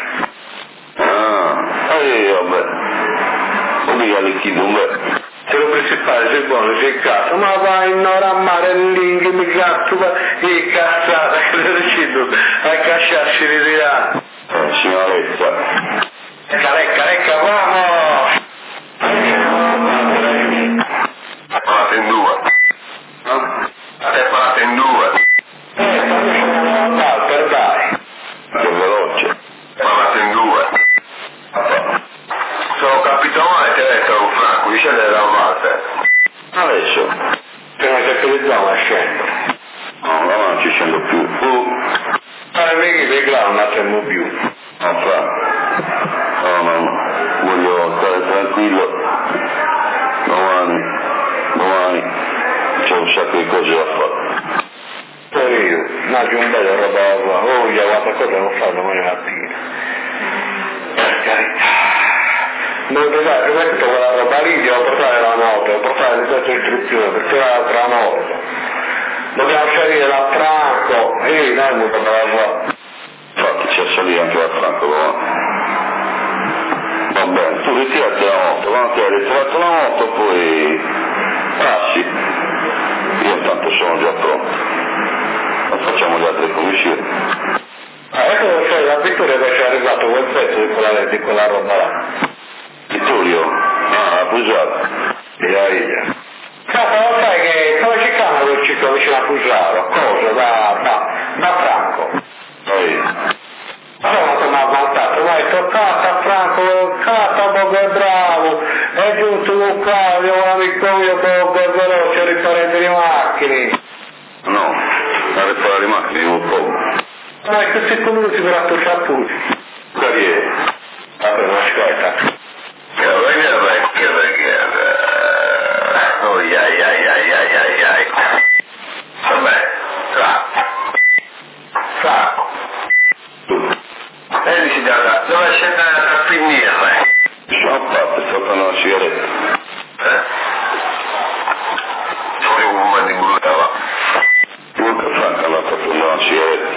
Vabbè. Mica li chiedo, Se lo principale, sei buono, sei in casa, ma vai in ora a mare lì, che mi cazzo, e cazzata, che lo decido, a casciarci di tirare. Signoretta. Lecca, vamos! Parlate in due. Parlate in due. Walter, dai. Che veloce. Parlate in due. Se ho capito male, ti ho detto un Franco, dice da Walter. Adesso. Che non c'è più di zona, scendo. No, non ci scendo più. Mica di là non attemo più. No, voglio stare tranquillo. Domani c'è un sacco di cose da fare. Poi io, mangio un bel roba, già quante cose non fa domani mattina. Per carità. Non prima di tutto quella roba lì devo portare la nota, devo portare le tue istruzioni, perché l'altra nota. Dobbiamo salire da Franco, noi non dobbiamo fare. Infatti c'è salire anche da Franco, va bene, tu ritirati la moto, quando ti hai ritirato la moto poi passi, io intanto sono già pronto, non facciamo le altre commissioni. Ecco cioè la Vittoria che ci è arrivato quel pezzo di quella roba là. Vittorio? Ah, Pusaro. Via. Cazzo, lo sai che come si chiama quel ciclo vicino a Pusaro? Cosa? Da Franco. Ma non mi ha vantato, ma hai toccato Franco, Bob è bravo, è giunto con Claudio, un amico mio, Bob è veloce a riparare le macchine. No, a riparare le macchine un po'. Ma è che 5 minuti per attucciare Carriere. Vabbè, non aspetta. Vabbè, Franco. Lei dice dove scendere a finire? Sono fatto, sto prendendo una sigaretta. Sono un po' di brutta, Luca Franco è andato a prendere una sigaretta.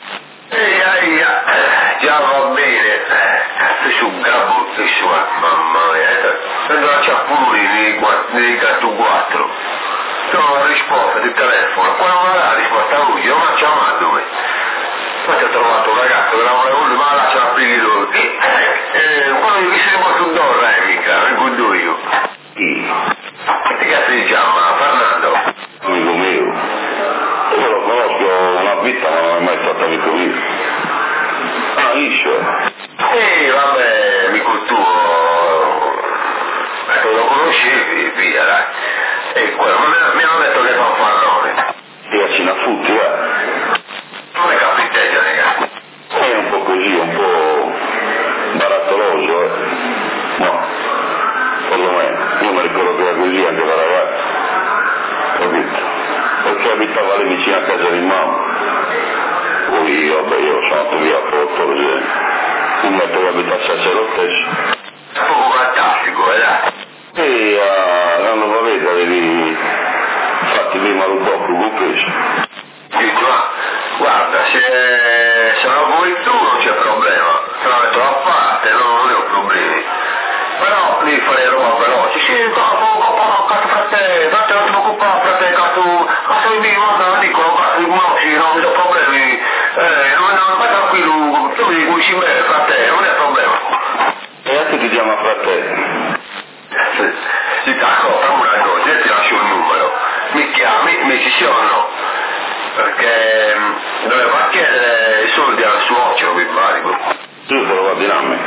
Già va bene, su Gabbo, mamma mia, prendo la ciappuri nei 4. Trovo la risposta di telefono, quando mi dà la risposta a lui, io non c'ho mai dove. Poi ho trovato un ragazzo che lavora con lui, ma la lascia aprire lui. Quando gli si riporta un dollaro, mica, mi guido io. Chi? Che cazzo si chiama? Fernando? Amico mio. Io lo conosco una vita, ma non è mai stato amico mio. Ah, Iscio. Vabbè, amico tuo. Ecco, lo conoscevi, via, dai. E quello, mi hanno detto che fa un farrone. Piaci una futti, Non è capiteggia, ragazzi. È un po' così, un po' barattoloso, No, perlomeno. Io mi ricordo che era così anche da ragazzo. Capito? Perché abitava lì vicino a casa di mamma. Poi, vabbè, io sono andato via a Porto, così. Un metto che abitasse a sé lo stesso. È poco fantastico, dai. E non lo vedo, avevi fatti prima un po' più preso. Dico, ma guarda, se non vuoi tu non c'è problema, se la metto da parte, non ne ho problemi. Però devi fare roba veloce, sì, cazzo frate, non ti preoccupare frate, cazzo di mio, guarda, dicono, cazzo di moci, non mi do problemi, ma tranquillo, tu mi cuci bene, fratello, non è problema. E anche ti chiama fratello. Sì, d'accordo, fammi una cosa, io ti lascio un numero, mi chiami, mi ci sono, perché doveva chiedere i soldi al suocero, mi pare. Tu te lo va a dire a me.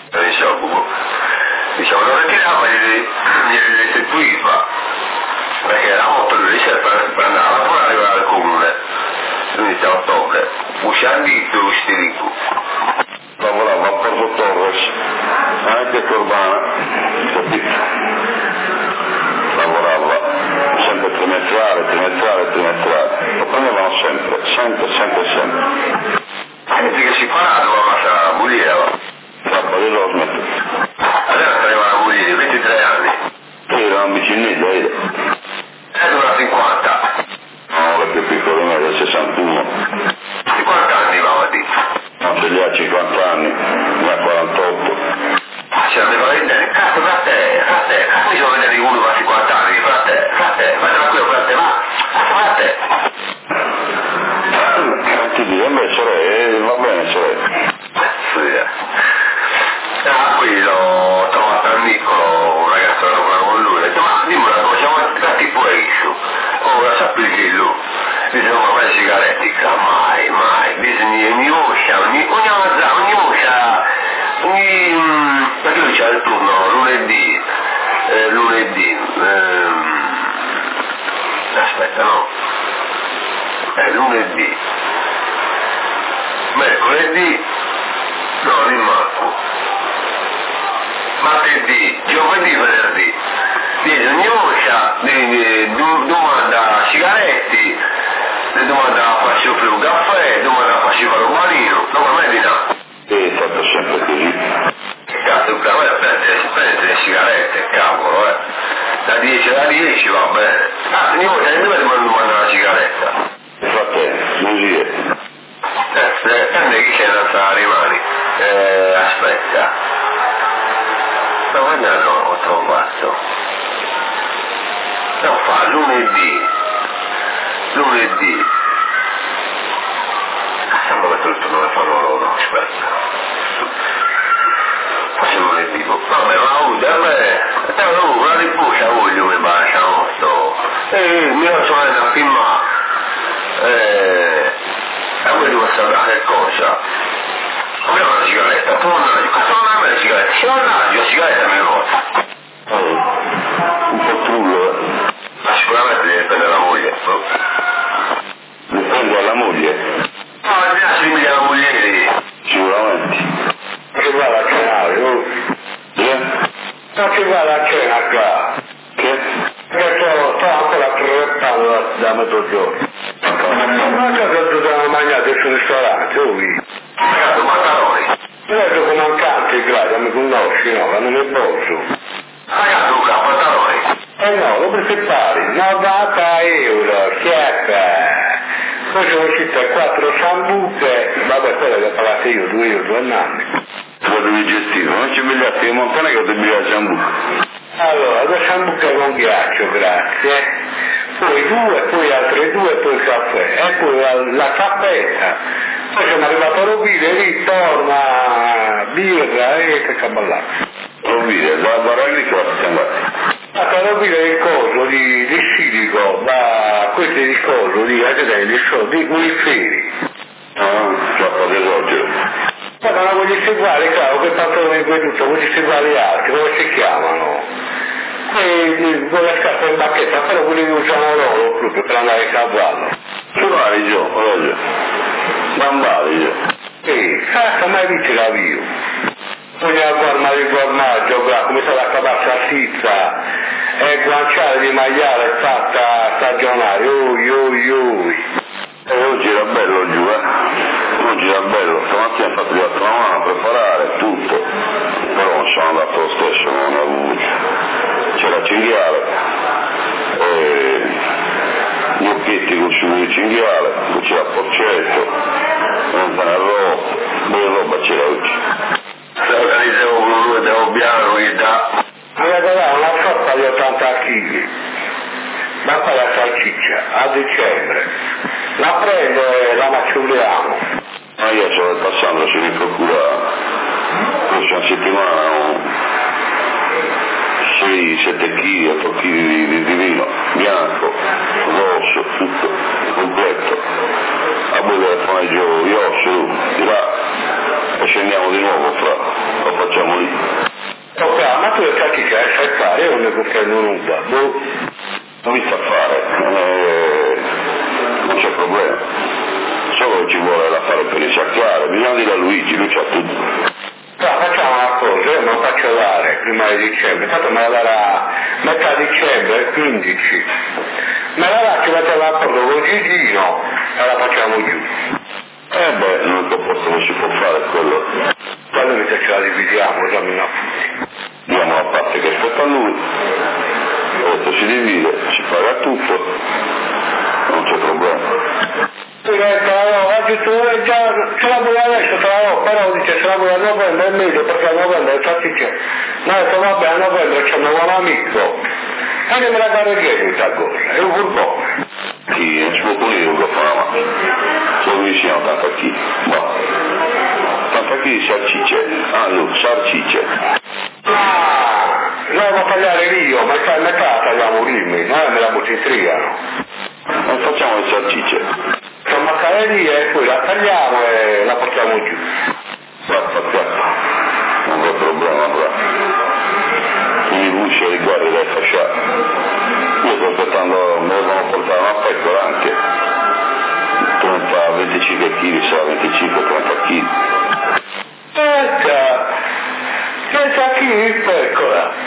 Diciamo, non ritirava glieli restituiva, perché era molto riuscito per andare a lavorare al comune, l'11 ottobre, uscendo questi ricchi. Lavorava a Porto Torres, anche a Corbana, capito? Lavorava sempre trimestrale, lo prendevano sempre. Anche che si fa, doveva passare la bulia. Sabato lo smetto. Adesso arriva la bulia di 23 anni. Io ero un vicinetto, Dura 50. No, la più piccola di me, del 61. Di quanti anni va avanti? Non ce li ha 50 anni, ne ha 48. Ce l'aveva vedere, cazzo, frate, mi sono vedere uno da 50 anni, frate, ma tranquillo, frate. Ti dico, invece, va bene, Qui l'ho trovato a Niccolo, un ragazzo che lavora con lui, ho detto, ma dimmi una cosa, siamo andati pure io. Ora sappi che lui, dice, ma fai sigarettica, mai, bisogna, ogni perché lui c'ha il turno lunedì, aspetta, no, lunedì, mercoledì, no, di Marco, martedì, giovedì, venerdì, dice ogni volta domanda sigaretti, domanda a farci offrire un caffè, domanda a farci fare un panino, no, per me di no. è stato sempre così. Cazzo, per me prendere le sigarette, cavolo, da 10 alla 10 va bene. Ogni volta che mi manda una sigaretta. Fratello, così è. Prende chi c'è un'altra rimani. Aspetta. Ma guarda, no, ho trovato. Non fa lunedì. Sembra che tutto non fanno loro, aspetta. Forse lunedì. Vabbè, ma una riposa voglio mi bacia molto. Mia sorella prima. A voi devo sapere che cosa. Abbiamo una sigaretta, poi non è una sigaretta, se non è una sigaretta mi vota. Un po' trullo, Ma sicuramente deve prendere la moglie. Le prendo alla moglie? No, mi piace simile alla moglie lì. Sicuramente. Che va la cenare, oh? Ma che va la cena qua? Che? Perché sto ancora treppando da mezzogiorno. Ma cosa dobbiamo mangiare sul ristorante, oh? Ragazzi, pantaloni. Io sono mancante, grazie, mi conosci, no? Quando mi posso. Ragazzi, Luca, pantaloni. No, lo prepari, 90 euro, chiappa. Poi sono uscite 4 sambuche, vabbè, quella che pagate io, 2 euro, 2 anni. Lo devi gestire, non ci pigliate le montagne che ti pigliate Sambuca. Allora, 2 sambuche con ghiaccio, grazie. Poi 2, poi altre 2, poi il caffè, e poi la caffetta. Poi sono arrivato a Rovire, lì torna birra e che caballaccio. Rovire, da Barelli che la stiamo A Rovire il coso di silico, ma questo è il coso di Uniferi. Troppo d'esogeno. Ma non voglio seguire, caro, che tanto in tutto, voglio seguire gli altri, come si chiamano? E con la scarpa in bacchetta, però quelli che usano loro proprio per andare a cavallo. Che vali, Gio? Voglio. Non vali, Gio. Cazzo, mai visto la via? Bisogna guardare il formaggio, come sta la cabaccia sizza, e guanciale di maiale fatta stagionale, Oggi era bello giù, Oggi era bello, stamattina ho fatto gli altri a preparare tutto, però non sono andato lo stesso, non ho avuto. C'era cinghiale, gli occhietti con sugo di cinghiale, poi c'era porcetto, un panarro, poi roba c'era oggi. Se organizziamo con lui da Obbiano, che da... Mi ha dato una sorta di 80 kg, ma poi la salsiccia, a dicembre. La prendo e la maciulliamo. Ma io sto passando, se mi procura la prossima settimana 6-7 kg, 8 kg di vino, bianco, rosso, tutto, completo. A voi telefonaggio io su, di là, e scendiamo di nuovo lo facciamo lì. Ok, ma tu le cacchi che sai fare, io non ne comprendo nulla. Non mi sta a fare, non c'è problema. Solo ci vuole la fare per risacchiare, bisogna dire a Luigi, lui c'ha tutto. Facciamo una cosa, io non faccio dare prima di dicembre, tanto me la darà metà dicembre, 15. Me la dà, ci metto l'accordo con Gigino e la facciamo giù. L'unico posto che si può fare è quello. Quando invece ce la dividiamo, già mi affuti. Diamo la parte che aspetta a lui, poi si divide, si paga tutto, non c'è problema. Oggi tu già ce la vuoi adesso, però dice ce la vuoi a novembre è meglio perché a novembre infatti c'è. No, ho detto vabbè a novembre c'è un nuovo amico. Anche me la dare dietro questa cosa, è un furgone. Chi? Non si può punire un po' fa, sono vicino tanto a chi? No. Tanto a chi di salsicce? Salsicce. Noi devo tagliare io, ma metà la tagliamo lì, noi me la bottitriano. Non facciamo le salsicce. Sono maccarelli e poi la tagliamo e la portiamo giù. Non c'è problema, mi buscia riguardo dai fasciati. Io sto aspettando, me devono portare una pecora anche. 25 kg, sarà 25-30 kg. Senza chi pecora?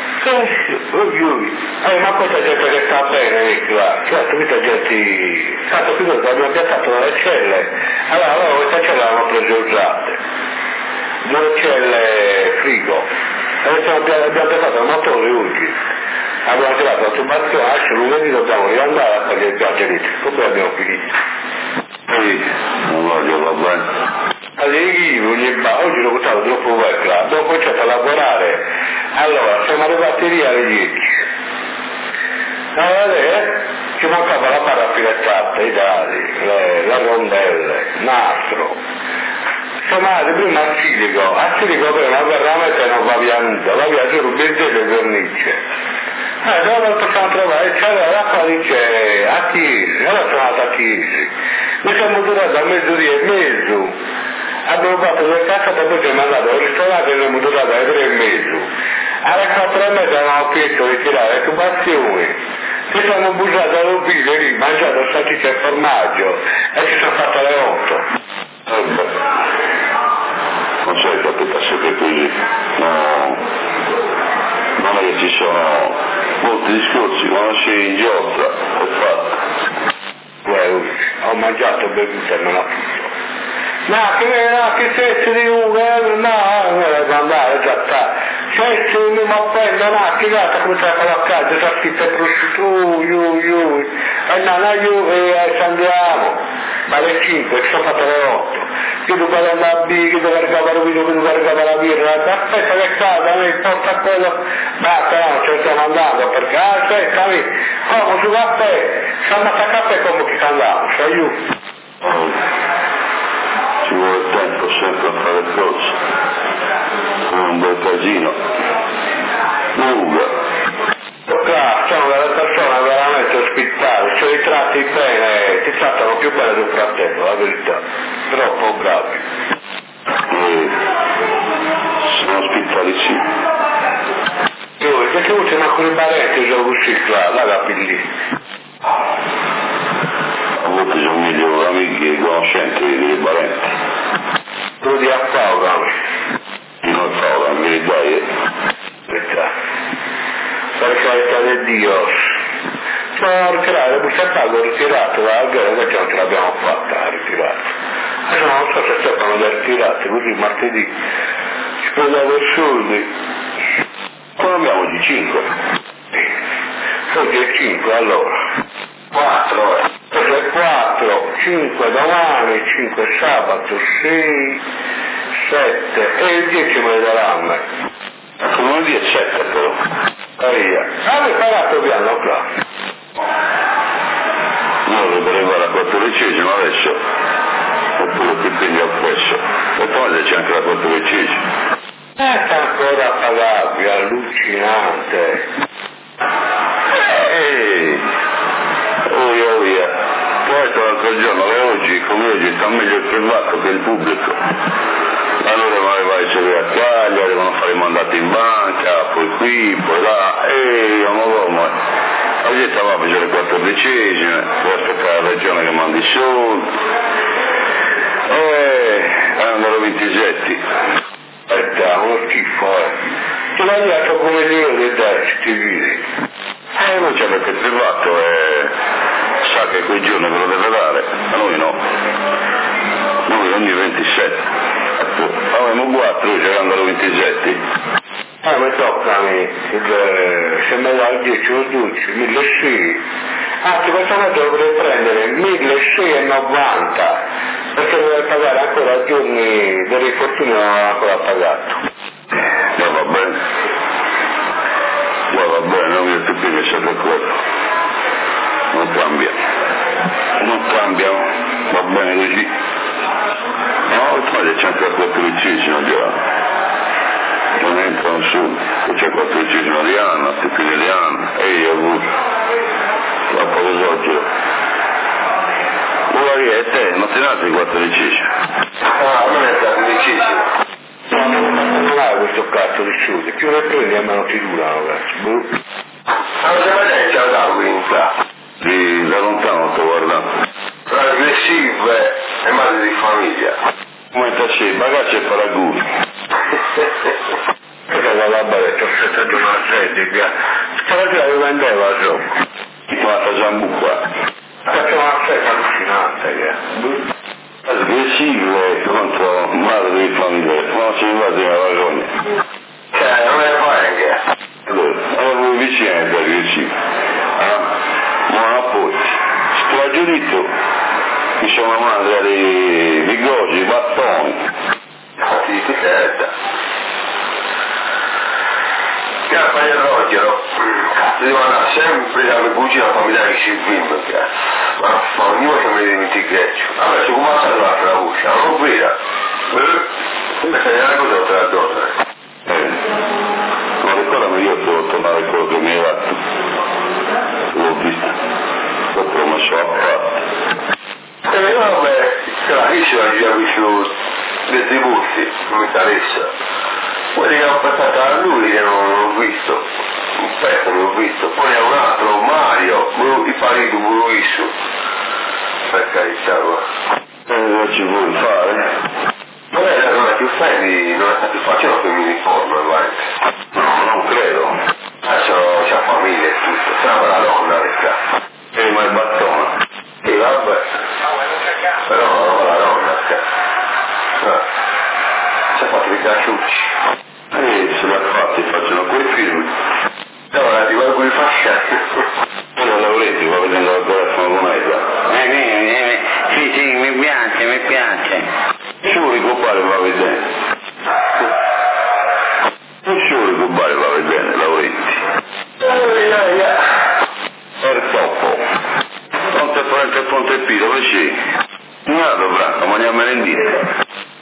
Ma questa gente che sta bene qua, certo, questa gente, tanto qui noi abbiamo piazzato delle celle, allora queste celle l'hanno prese usate, 2 celle frigo, adesso abbiamo piazzato il motore oggi, abbiamo tirato la tubazione, lunedì dobbiamo riandare a fare il viaggio elettrico, poi abbiamo finito. Non voglio, va bene. Oggi l'ho buttato troppo vecchio, abbiamo cominciato a lavorare, allora siamo arrivati lì alle 10. Allora ci mancava la barra filettata, i dadi, le rondelle, nastro. Siamo andati prima a Silico ma veramente non va via nulla, va via solo benzello e vernice. Dove possiamo trovare? C'era l'acqua dice a Chiesi, allora sono andato a Chiesi. Noi siamo durati a mezzoria e mezzo. Abbiamo fatto 2 cazzate e poi siamo andati al ristorante e siamo durati alle 3:30. Alle 4:30 avevamo finito di tirare le tubazioni. Ci siamo bussati all'ufficio lì, mangiato salsiccia e formaggio e ci sono fatte le 8. Non sai che tutto sempre così. No. Non è che ci sono molti discorsi, quando si ingiotta è fatto. Ho mangiato e bevuto e non ho tutto. Che senso di no, devo andare, già sta. Senso di ma prendo, che gata come sta con la casa, già scritto è prosciutto, e ci andiamo, ma alle 5, ci sono fatte le 8. Io devo andare a birra, che devo ricavare il video, che devo ricavare la birra, aspetta che casa, mi porta quello, basta, no, ce ne stiamo andando, perché, aspettami, come su caffè, siamo a caffè come che andiamo, sei io. Ci vuole tempo sempre a fare cose, come un bel casino, lunga. Sono delle persone veramente ospitali, se li tratti bene, ti trattano più bene di un fratello, la verità, troppo bravi. Sono ospitalissimi. Io, perché tu c'è alcuni parenti, sono usciti là capilli. A volte sono migliori amici e conoscenti dei parenti. Tu di a Paola. Io non Paola, mi dai. Per carità di Dio. Sono ritirato, il bustapago ritirato dalla gara, invece non ce l'abbiamo fatta, ritirato. Adesso non so se cercano da ritirare, così martedì ci prendiamo i soldi. Poi abbiamo di 5. Oggi è 5, allora. 4, 5 domani, 5 sabato, 6, 7 e il 10 me le daranno. Lunedì è 7 però. Hai pagato piano qua? Io dovrei arrivare al 14esimo adesso, quello che prendi al fresco. E poi c'è anche la 14. Sta ancora pagabile, allucinante. Via. Poi l'altro giorno, oggi, come oggi, sta meglio il privato che il pubblico. Allora vai a seguire a Cagliari, devono fare i mandati in banca, poi qui, poi là, ma oggi stavamo a facere le 14esime, poi aspettare la regione che mandi i soldi, andano 27. Uno schifo, Ti l'hai dato come Dio che dai, ti vedi. Non c'è perché il privato sa che quei giorni ve lo deve dare, a noi no. Noi ogni 27. Avevamo 4, ci andano 27. Mi tocca a me, se me dà il 10 o 12, 1.600. Anzi, questa volta dovrei prendere 1.690, perché dovrei pagare ancora giorni del infortunio, non ho ancora pagato. Va bene, non mi ho detto che siete quello. Non cambia, va bene così. No, poi c'è anche la 14esima già. Non entrano su, c'è 14esima di anno, più di anno, e io ho avuto la poco soldi. Ora che è te, non ti date il 14esima? Non è la 15esima. Non hai questo cazzo di soldi, più ne prendi a mano ti durano, cazzo. Non c'è mai c'è da quinta. Da lontano sto guardando. Trasgressive e madre di famiglia. Come ti sei? Bagaggi e paragoni. Perché la baretta ho sentato una sede, stamattina mi vendeva troppo. Fatta Giambuca. Faccio una sede allucinante, Aggressive contro madre di famiglia, non ci invade la ragione. Non è anche. Allora vicino è aggressivo. Non appoggi. Sto a giudizio mi sono madre di goji, battoni. Ti serve. Che a fare Rogero, cazzo devo andare sempre a cucina familiare che ci film, ma ognuno che mi dimenticheggio. Vabbè, se come fa l'altra voce, non vera. Come sei una cosa oltre la donna? Ma ricordami, io devo tornare a quello che mi hai dato. L'ho visto. Dopo l'ho messo a parte. Vabbè, capisci la gira vicino dei tributi, non mi interessa. Quelli che hanno passato a lui che non l'ho visto, un pezzo non l'ho visto, poi è un altro, Mario, il parito l'ho visto. Per carità, Cosa ci vuoi fare? Non è più offendi, non è più facile che mi uniforme, avanti. No, non credo. C'ha famiglia e tutto, sembra la donna del cazzo. Ma il battone? Sì, vabbè. Però la donna, cazzo. Si è fatto i cacciucci. Se l'ha fatti, facciano quei film. Allora, ti guardo i fasciati. Io Lauretti, va vedendo la telefono con Eda. Sì, mi piace. Sciuri compare va vedendo. Sciuri compare va vedendo, Lauretti. Per dopo. Ponte Ponte Ponte P, dove sei? No, Branco, mangiamo merendine.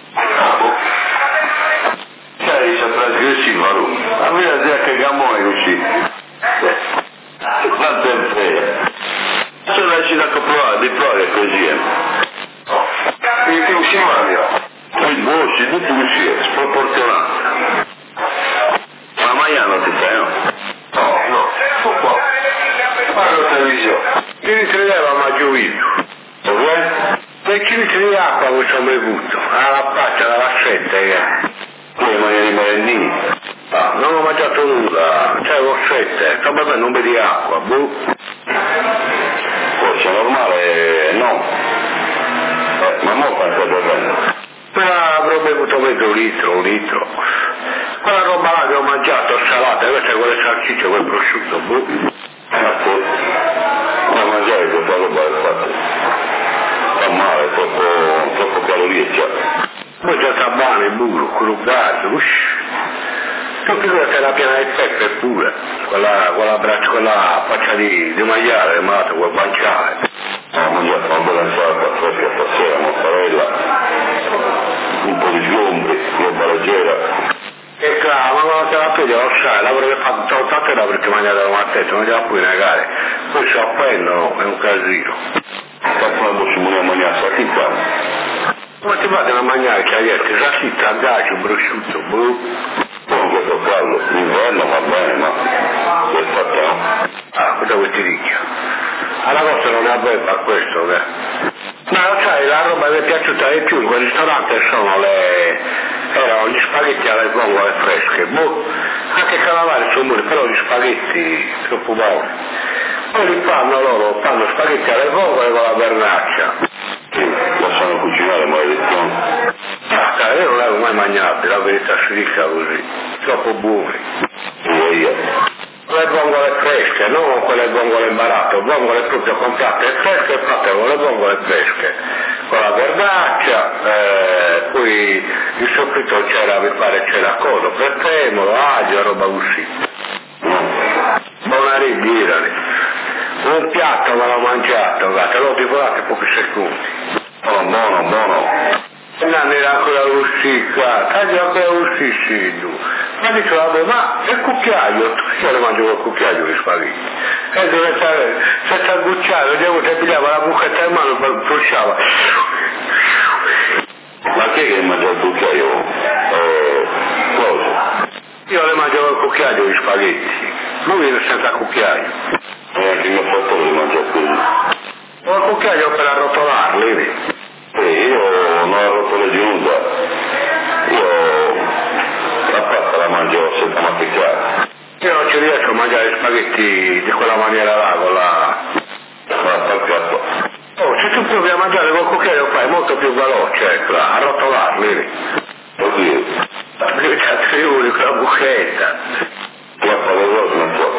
C'è trasgressiva Roma. A me la zia che gamone così. Quanto è vero. Se lasci da provare, di provare così. Il più si mangia. Il bossi, tutto così, sproporzionato. Ma Maiano ti fai, no? No, sto qua. Guarda la televisione. Chi li credeva ma gioito? Dov'è? E chi li credeva acqua che ci ho bevuto? Alla faccia, alla vassetta, Come mangiare i merendini? non ho mangiato nulla, c'è vassette, sto bevendo un po' di acqua, Forse è normale, no. Ma mo quanto bevendo? avrò bevuto mezzo litro, un litro. Quella roba là che ho mangiato, salata, queste quelle salsicce, quel prosciutto, Ma mangiare questa roba è fatta. Fa male, troppo calorie già. Poi c'è tabane, il burro, quello gas, tutti questa è la piena di pepe pure, quella faccia di maiale, mato, quel guanciale. Ho mangiato una bella insalata fresca stasera, mozzarella, un po' di sgombri, roba leggera. E claro, ma quando te la piglia lo sai, l'avrebbe fatto tanto perché mangiare la mattetta, non gliela puoi negare. Poi si apprendono, è un casino. Cazzo non possiamo mangiare sta chicca? Come ti fate a mangiare cagliette, salsiccia, andaccio, prosciutto, Con questo caldo, l'inverno va bene, ma l'estate no? Ah, cosa vuoi ti dico? Alla vostra non è aveva questo, che? Ma lo sai, la roba che mi è piaciuta di più in quel ristorante erano gli spaghetti alle vongole fresche, anche calamari sono buoni, però gli spaghetti troppo buoni. Poi li fanno spaghetti alle vongole con la vernaccia. Sì, la sanno cucinare, maledizione. Io non l'avevo mai mangiato, la verità si dica così, troppo buoni. Le vongole fresche, non quelle vongole imbarate, vongole proprio comprate fresche e fatte con le vongole fresche, con la verdaccia, poi il soffritto c'era, mi pare c'era codo, prezzemolo, aglio, roba così. Buona rigirali. Un piatto me l'ho mangiato, guarda, l'ho divorato in pochi secondi. Buono. Non era ancora uscita, taglio ancora uscito. Ma dice, vabbè, ma il cucchiaio, tu che le mangi col cucchiaio gli spaghetti? E dove senza gucciare, vediamo se pigliava la bucchetta in mano e bruciava. Ma chi è che mangia il cucchiaio? Cosa? Io le mangio col cucchiaio gli spaghetti, lui senza cucchiaio. E anche il mio fattore li mangia così. Ho il cucchiaio per arrotolarli, vedi? Io non ho rotto le giunta, io la pasta la mangio senza masticare. Io non ci riesco a mangiare gli spaghetti di quella maniera là, con la piatto. Oh, se tu provi a mangiare col cucchiaio fai molto più veloce, ecco, a rotolarli. Oddio. Perché cazzo io voglio quella buchetta. La fare cose non so.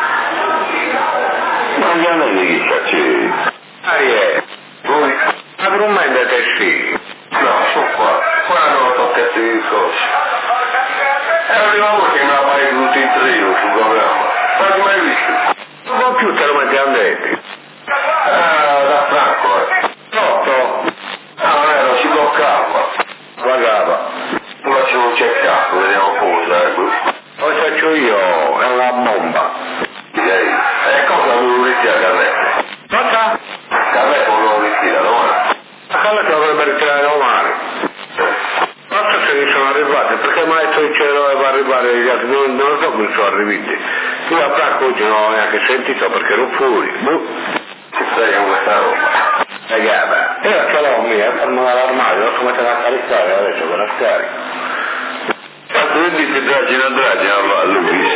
Ma gli anelli chi facci? Voi? Naturalmente te sì. No, sono qua. Qua non ho pezzi di cose. È la prima volta che me la fai tutti in trio sul programma. Ma che mai visto? Il computer mi ha detto. Da Franco, Sotto? No, non si bloccava. Guardava. Non facciamo un check-up, vediamo cosa, Lo faccio io, è una bomba. Direi. Cosa avevo ritirato a me? Cosa? Carletto non lo ritira, no? La Carletto dovrebbe ritirare domani. Non so se mi sono arrivati, perché mi ha detto che doveva arrivare gli altri, non so come sono arrivati. Io a Franco oggi non l'ho neanche sentito perché ero fuori. Ci stai con questa roba? Io ce l'ho mia, fermo dall'armadio, lo sto mettendo a caricare adesso per la scarica. Quanto tu dici dragina a Luis?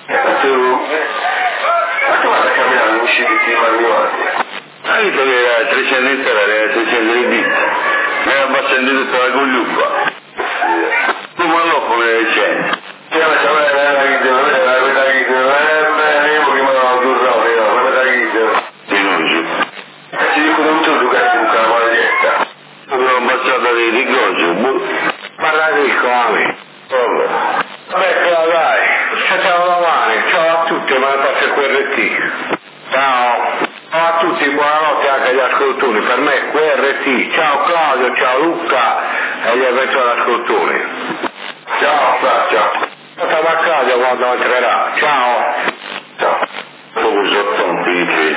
Ma tu vado a camminare un usciti manuali? Ha detto che era 300 in terra, era 300 di dita. Mi era abbassando tutta la cogliupa. Tu ma lo come le 100. Io mi sapeva che era che devo vedere la verità che devo vedere, io che mi hanno turrato, la verità che devo vedere. E ci dico tutto tu che ti buca la maledetta. Avevo abbassato di goggio, Parla di come? Vabbè, dai, ciao domani, ciao a tutti, ma ne passa QRT. Ciao. Ciao a tutti, buonanotte anche agli ascoltatori, per me è QRT. Ciao Claudio, ciao Luca e gli eventuali ascoltatori. Ciao, ciao. Ciao a Claudio quando entrerà. Ciao. Ciao. Come sono tanti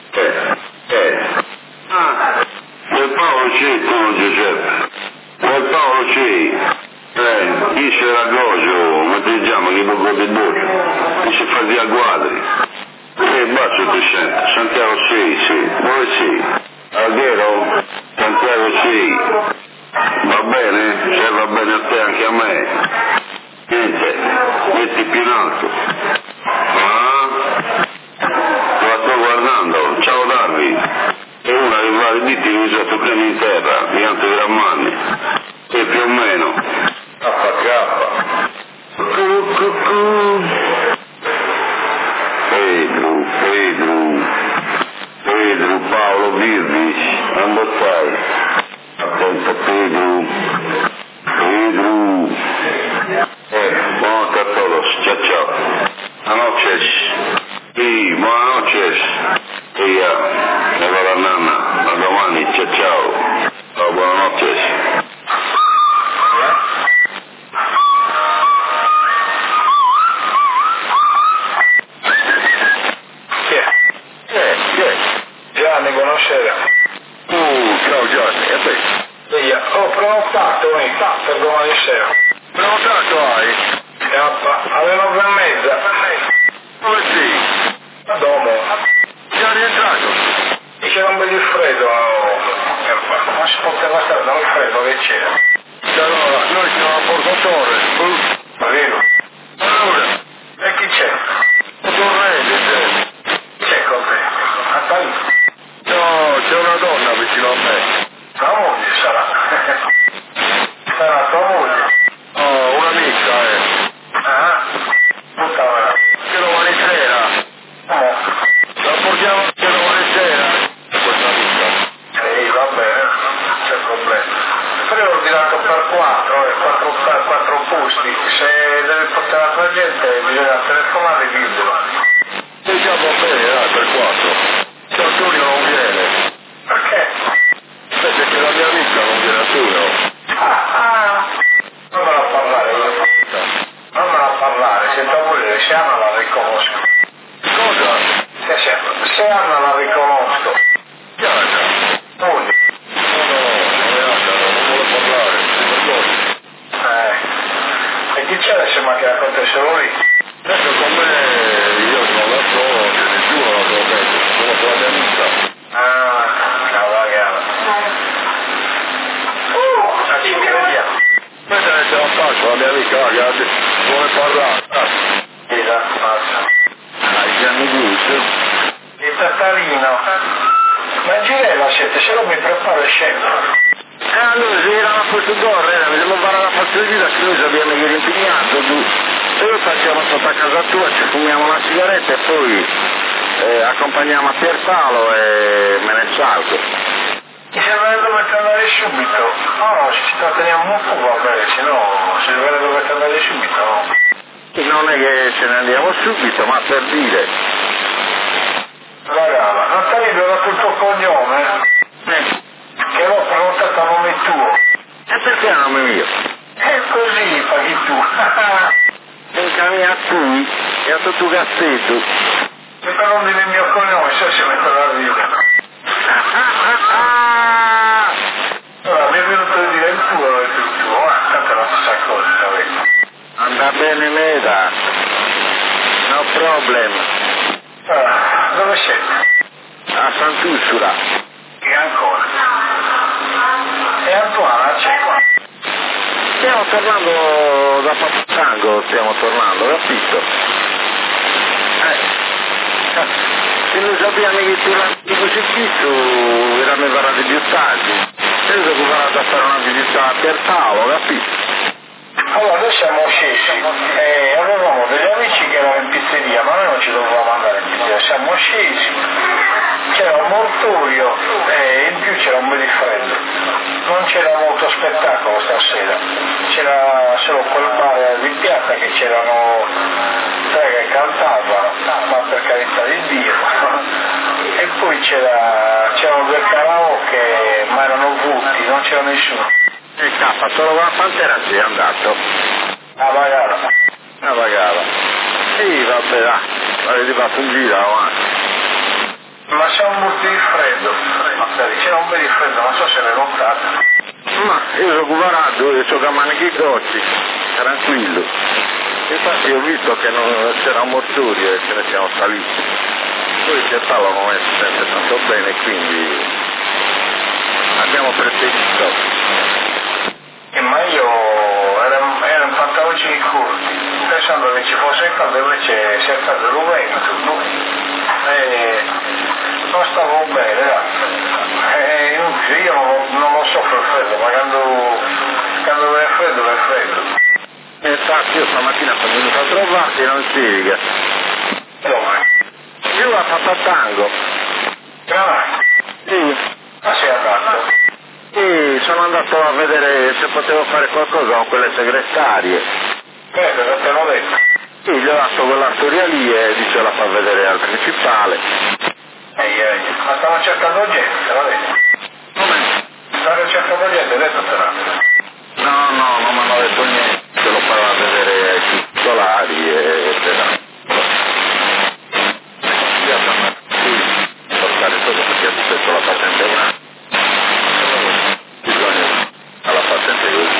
Del Paolo c'è tu Giuseppe. Del Paolo c'è. Dice Ragoggio, ma ti diciamo che poco di buono. Dice fatti a quadri. Bacio 300. Santiago 6, sì. Dove sei? Alghero? Santiago 6. Va bene? Se va bene a te anche a me. Niente. Metti più in alto. Lo sto guardando. Ciao Darvi. È una che va di diti che mi sono toccati in terra, di tanto grammanni. E più o meno. Pedro, Paolo Virvis, quando stai? Attento Pedro. Buonanotte a todos, ciao. Buenas noches. Sí, buenas noches. Ella, me va la nana. Grazie, ciao. Oh, buonanotte. Gianni, buonasera. Ciao Gianni, e te? Ho prenotato per domani sera. Prenotato hai? Alle 9:30. Dove sei? A Domo. Già rientrato? E c'era un bel freddo. Ma si poteva stare dal freddo che c'era. Allora, noi siamo a Porto Torre. Vero? Allora? E chi c'è? Torrente. C'è con te? A Parigi? No, c'è una donna vicino a me. La moglie sarà. Sarà tua moglie. Oh, un'amica, Ah, puttana. Che domani sera. La portiamo anche domani sera. Questa amica. Ehi, va bene, non c'è problema. Però ho ordinato per 4 posti. Se deve portare altra gente bisogna telefonare e dirglielo. E già va bene, dai, per 4. Se Antonio non viene. Perché? Perché la mia amica non viene a Antonio. Non me la parlare io. Non me la parlare, se tua moglie se Anna la riconosco. Cosa? Se Anna la riconosco. Chiara. Moglie. Non vuole parlare. E chi c'era se manca con te solo lì? Ecco con me, io non la so, c'è nessuno la so bene, sono con la mia amica. Cavagana. Ci vediamo. Questa è la faccia, la mia amica, ragazzi, vuole parlare. Ai Gianni Gucci. Il tattarino. Ma Girella siete, se no mi preparo e scendo. Allora, se era a Porto Torre, dobbiamo fare la passeggiata che noi sappiamo che era impegnato, e noi facciamo sotto a casa tua, ci fumiamo una sigaretta e poi accompagniamo a Pierpaolo e me ne salgo. Mi sembra che dovete andare subito. No, ci tratteniamo un po', va bene, se no, se dovete andare subito, no? Non è che ce ne andiamo subito, ma per dire. Ragazzi, Natale ho dato il tuo cognome, che l'ho prenotato a nome tuo. E perché a nome mio? E così paghi tu. In cammina a cui, e a tutto cassetto. Se per non dire il mio cognome, se si mette la vita. Allora, mi è venuto a dire il tuo e il tuo, tanto è la stessa cosa, sapete. Anda bene Meda, no problem. Dove siete? A Sant'Ursula. E ancora? E Antoana c'è qua? Stiamo tornando da Papatango, stiamo tornando, capito? Se noi sappiamo che tu l'antico crocifisso era mi parlato di ottaggi, e io sono preparato a fare una visita a Pierpaolo, capito? Allora, noi siamo scesi e avevamo degli amici che erano in pizzeria, ma noi non ci dovevamo andare in pizzeria, siamo scesi, c'era un mortorio e in più c'era un bel freddo. Non c'era molto spettacolo stasera, c'era solo quel bar di piazza che c'erano 3 che cantavano, ma per carità di Dio, e poi c'erano 2 karaoke, ma erano vuoti, non c'era nessuno. E K, solo con la Pantera sei andato. A Bagara. A Bagara. Sì, vabbè, dai, avete fatto un giro avanti. Ma c'è un morto di freddo. C'era un bel di freddo, non so se l'hai notato. Ma io sono cuparato, io so che manichi cozzi, tranquillo. Infatti ho visto che non c'era un mortorio e ce ne siamo saliti. Poi il Pierpaolo non è sempre tanto bene, quindi abbiamo preferito. Ma io ero in pantaloncini corti, pensando che ci fosse il caldo, invece si è fatto il vento, no? E non stavo bene, è inutile, io non lo soffro il freddo, ma quando è freddo. Infatti io stamattina sono venuto a trovarti e non c'eri. Dove? Io a Papatango. Sì. Ma sei andato? Sì, sono andato a vedere se potevo fare qualcosa con quelle segretarie. Cosa te l'ho detto? Sì, gli ho dato quella storia lì e dice la fa vedere al principale. Ma stavano cercando gente, te l'ho detto. Non me hai detto Fernando? No, non mi hanno detto niente, se lo farò vedere ai titolari e portare solo perché ha detto la patente è una. Bisogna alla patente così.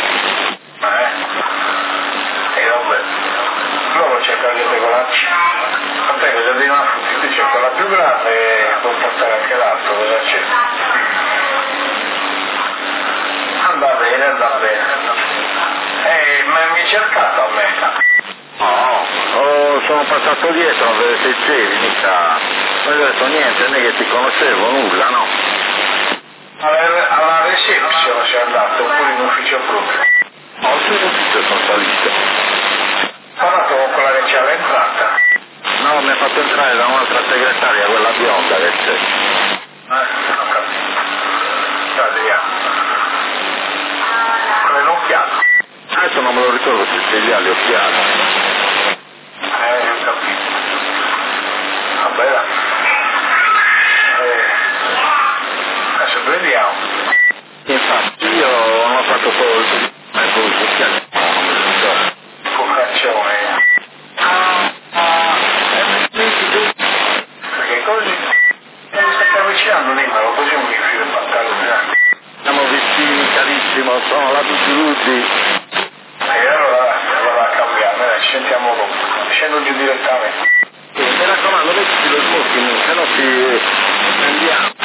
Vabbè. Loro cercano di regolarci. A te cosa di una ti cerco la più grande e può portare anche l'altro, cosa c'è? Anda bene. Ma mi hai cercato a me? No, sono passato dietro a vedere se c'eri, mica. Non ho detto niente, né che ti conoscevo, nulla, no? Alla reception sei andato, oppure in ufficio proprio? No, sul ufficio sono salito. Parlato con quella che c'è all'entrata? No, mi ha fatto entrare da un'altra segretaria, quella bionda che c'è. Ho capito. Adriano. Con l'occhiato? Adesso non me lo ricordo se c'è lì alle occhiali. Ho capito. Vabbè. Adesso vediamo. Infatti io non ho fatto solo il occhiali, non me lo ricordo. Focaccione. Perché così mi state avvicinando Nimero, così non mi filo il pantalone. Siamo vicini, carissimo, sono la Tutti. E allora cambiamo, ci sentiamo dopo. Scendo giù direttamente. Mi raccomando, mettiti lo smoking, se no ci andiamo.